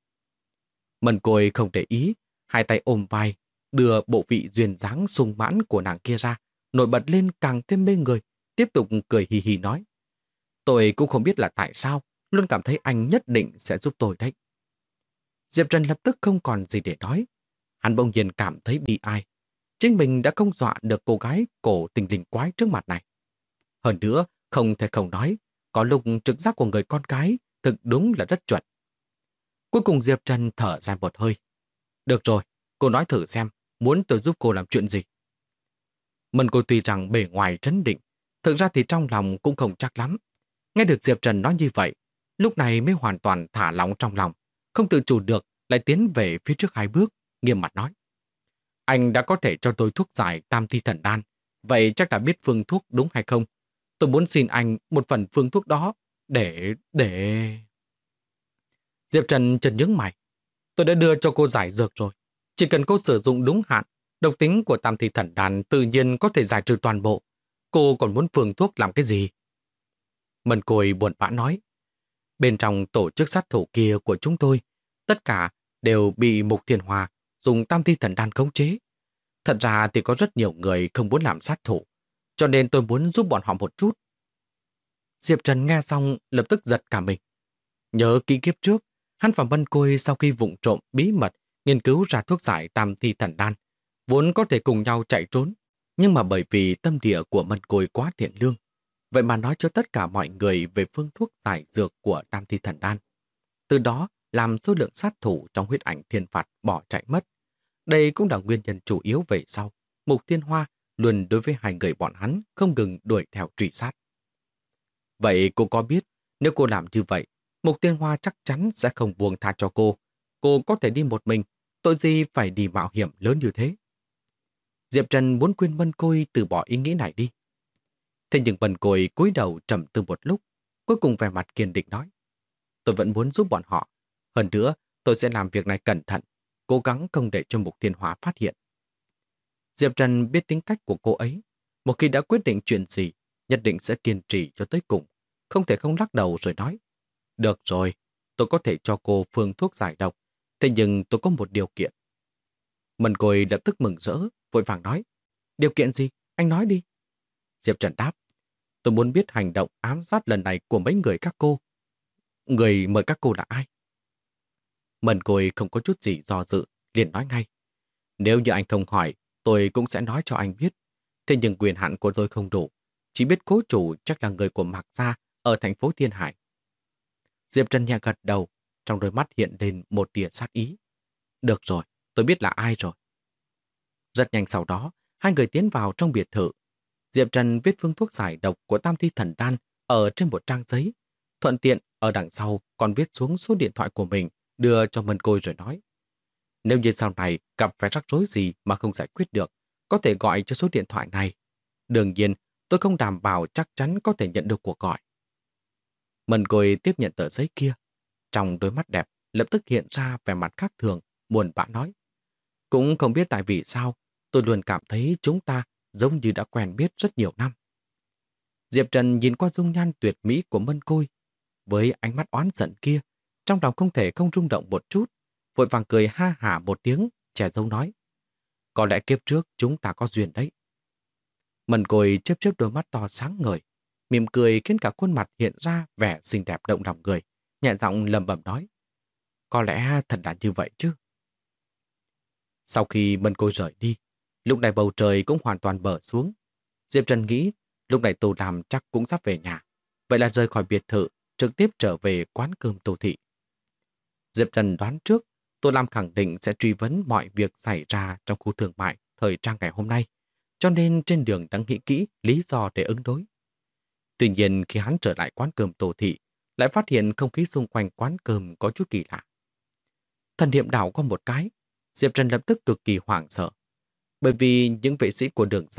Mần Côi không để ý, hai tay ôm vai, đưa bộ vị duyên dáng sung mãn của nàng kia ra, nổi bật lên càng thêm mê người, tiếp tục cười hì hì nói. Tôi cũng không biết là tại sao, luôn cảm thấy anh nhất định sẽ giúp tôi đấy. Diệp Trần lập tức không còn gì để nói. Hắn bỗng nhiên cảm thấy bi ai. Chính mình đã không dọa được cô gái cổ tình linh quái trước mặt này. Hơn nữa, không thể không nói, có lúc trực giác của người con gái thực đúng là rất chuẩn. Cuối cùng Diệp Trần thở dài một hơi. Được rồi, cô nói thử xem, muốn tôi giúp cô làm chuyện gì. Mân Cô tuy rằng bề ngoài trấn định, thực ra thì trong lòng cũng không chắc lắm. Nghe được Diệp Trần nói như vậy, lúc này mới hoàn toàn thả lỏng trong lòng, không tự chủ được lại tiến về phía trước 2 bước, nghiêm mặt nói. Anh đã có thể cho tôi thuốc giải tam thi thần đan, vậy chắc đã biết phương thuốc đúng hay không? Tôi muốn xin anh một phần phương thuốc đó để... Diệp Trần chợt nhướng mày. Tôi đã đưa cho cô giải dược rồi. Chỉ cần cô sử dụng đúng hạn, độc tính của tam thi thần đan tự nhiên có thể giải trừ toàn bộ. Cô còn muốn phương thuốc làm cái gì? Mân Côi buồn bã nói. Bên trong tổ chức sát thủ kia của chúng tôi, tất cả đều bị Mục Thiên Hoa dùng tam thi thần đan khống chế. Thật ra thì có rất nhiều người không muốn làm sát thủ, cho nên tôi muốn giúp bọn họ một chút. Diệp Trần nghe xong lập tức giật cả mình. Nhớ kỹ kiếp trước, hắn và Mân Côi sau khi vụng trộm bí mật nghiên cứu ra thuốc giải tam thi thần đan, vốn có thể cùng nhau chạy trốn, nhưng mà bởi vì tâm địa của Mân Côi quá thiện lương, vậy mà nói cho tất cả mọi người về phương thuốc giải dược của tam thi thần đan. Từ đó làm số lượng sát thủ trong huyết ảnh thiên phạt bỏ chạy mất. Đây cũng là nguyên nhân chủ yếu về sau. Mục Thiên Hoa luôn đối với hai người bọn hắn không ngừng đuổi theo truy sát. Vậy cô có biết nếu cô làm như vậy, Mục Thiên Hoa chắc chắn sẽ không buông tha cho cô. Cô có thể đi một mình, tội gì phải đi mạo hiểm lớn như thế. Diệp Trần muốn khuyên Mân Côi từ bỏ ý nghĩ này đi. Thế nhưng Mân Côi cúi đầu trầm tư một lúc, cuối cùng vẻ mặt kiên định nói. Tôi vẫn muốn giúp bọn họ. Hơn nữa, tôi sẽ làm việc này cẩn thận, cố gắng không để cho Mục Thiên Hoa phát hiện. Diệp Trần biết tính cách của cô ấy. Một khi đã quyết định chuyện gì, nhất định sẽ kiên trì cho tới cùng. Không thể không lắc đầu rồi nói. Được rồi, tôi có thể cho cô phương thuốc giải độc. Thế nhưng tôi có một điều kiện. Mân Côi lập tức mừng rỡ, vội vàng nói. Điều kiện gì? Anh nói đi. Diệp Trần đáp. Tôi muốn biết hành động ám sát lần này của mấy người các cô. Người mời các cô là ai? Mân Côi không có chút gì do dự, liền nói ngay. Nếu như anh không hỏi, tôi cũng sẽ nói cho anh biết. Thế nhưng quyền hạn của tôi không đủ. Chỉ biết cố chủ chắc là người của Mạc Gia ở thành phố Thiên Hải. Diệp Trần nhẹ gật đầu, trong đôi mắt hiện lên một tia sát ý. Được rồi, tôi biết là ai rồi. Rất nhanh sau đó, hai người tiến vào trong biệt thự. Diệp Trần viết phương thuốc giải độc của tam thi thần đan ở trên một trang giấy. Thuận tiện, ở đằng sau còn viết xuống số điện thoại của mình, đưa cho Mân Côi rồi nói. Nếu như sau này gặp phải rắc rối gì mà không giải quyết được, có thể gọi cho số điện thoại này. Đương nhiên, tôi không đảm bảo chắc chắn có thể nhận được cuộc gọi. Mân Côi tiếp nhận tờ giấy kia. Trong đôi mắt đẹp, lập tức hiện ra vẻ mặt khác thường, buồn bã nói. Cũng không biết tại vì sao, tôi luôn cảm thấy chúng ta giống như đã quen biết rất nhiều năm. Diệp Trần nhìn qua dung nhan tuyệt mỹ của Mân Côi. Với ánh mắt oán giận kia, trong lòng không thể không rung động một chút, vội vàng cười ha hả một tiếng, trẻ dâu nói. Có lẽ kiếp trước chúng ta có duyên đấy. Mân Côi chớp chớp đôi mắt to sáng ngời, mỉm cười khiến cả khuôn mặt hiện ra vẻ xinh đẹp động lòng người, nhẹ giọng lẩm bẩm nói. Có lẽ thật là như vậy chứ. Sau khi Mân Côi rời đi, lúc này bầu trời cũng hoàn toàn bờ xuống. Diệp Trần nghĩ lúc này Tô Lam chắc cũng sắp về nhà. Vậy là rời khỏi biệt thự, trực tiếp trở về quán cơm Tô Thị. Diệp Trần đoán trước, Tô Lam khẳng định sẽ truy vấn mọi việc xảy ra trong khu thương mại thời trang ngày hôm nay, cho nên trên đường đang nghĩ kỹ lý do để ứng đối. Tuy nhiên khi hắn trở lại quán cơm Tô Thị, lại phát hiện không khí xung quanh quán cơm có chút kỳ lạ. Thần niệm đảo qua một cái, Diệp Trần lập tức cực kỳ hoảng sợ. Bởi vì những vệ sĩ của Đường gia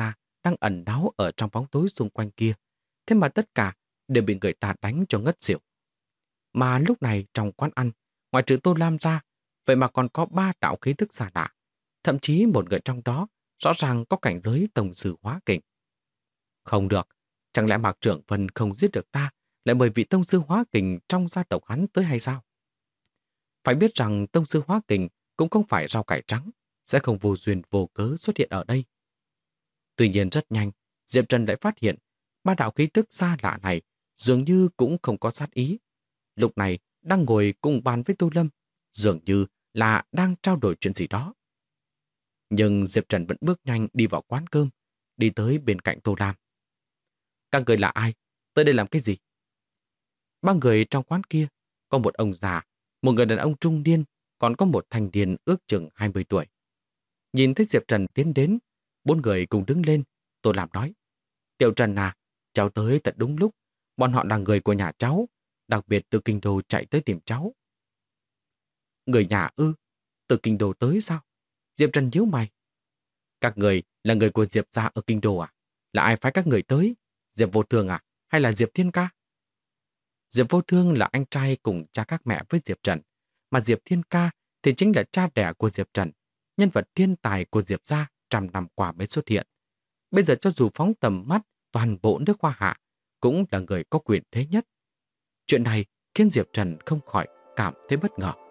đang ẩn náu ở trong bóng tối xung quanh kia, thế mà tất cả đều bị người ta đánh cho ngất xỉu. Mà lúc này trong quán ăn, ngoài trừ Tô Lam ra, vậy mà còn có 3 đạo khí thức xa lạ. Thậm chí một người trong đó rõ ràng có cảnh giới tổng sư hóa kình. Không được, chẳng lẽ Mạc Trưởng Vân không giết được ta, lại bởi vì tông sư hóa kình trong gia tộc hắn tới hay sao? Phải biết rằng tông sư hóa kình cũng không phải rau cải trắng, sẽ không vô duyên vô cớ xuất hiện ở đây. Tuy nhiên rất nhanh, Diệp Trần lại phát hiện 3 đạo khí tức xa lạ này dường như cũng không có sát ý. Lúc này đang ngồi cùng bàn với Tô Lâm, dường như là đang trao đổi chuyện gì đó. Nhưng Diệp Trần vẫn bước nhanh đi vào quán cơm, đi tới bên cạnh Tô Lam. Các người là ai? Tới đây làm cái gì? 3 người trong quán kia, có một ông già, một người đàn ông trung niên, còn có một thanh niên ước chừng 20 tuổi. Nhìn thấy Diệp Trần tiến đến, 4 người cùng đứng lên. Tô Lam nói, Tiểu Trần à, cháu tới tận đúng lúc, bọn họ là người của nhà cháu, đặc biệt từ kinh đô chạy tới tìm cháu. Người nhà ư? Từ kinh đô tới sao? Diệp Trần nhíu mày. Các người là người của Diệp gia ở kinh đô à? Là ai phái các người tới? Diệp Vô Thương à? Hay là Diệp Thiên Ca? Diệp Vô Thương là anh trai cùng cha các mẹ với Diệp Trần, mà Diệp Thiên Ca thì chính là cha đẻ của Diệp Trần, nhân vật thiên tài của Diệp gia trăm năm qua mới xuất hiện. Bây giờ cho dù phóng tầm mắt toàn bộ nước Hoa Hạ, cũng là người có quyền thế nhất. Chuyện này khiến Diệp Trần không khỏi cảm thấy bất ngờ.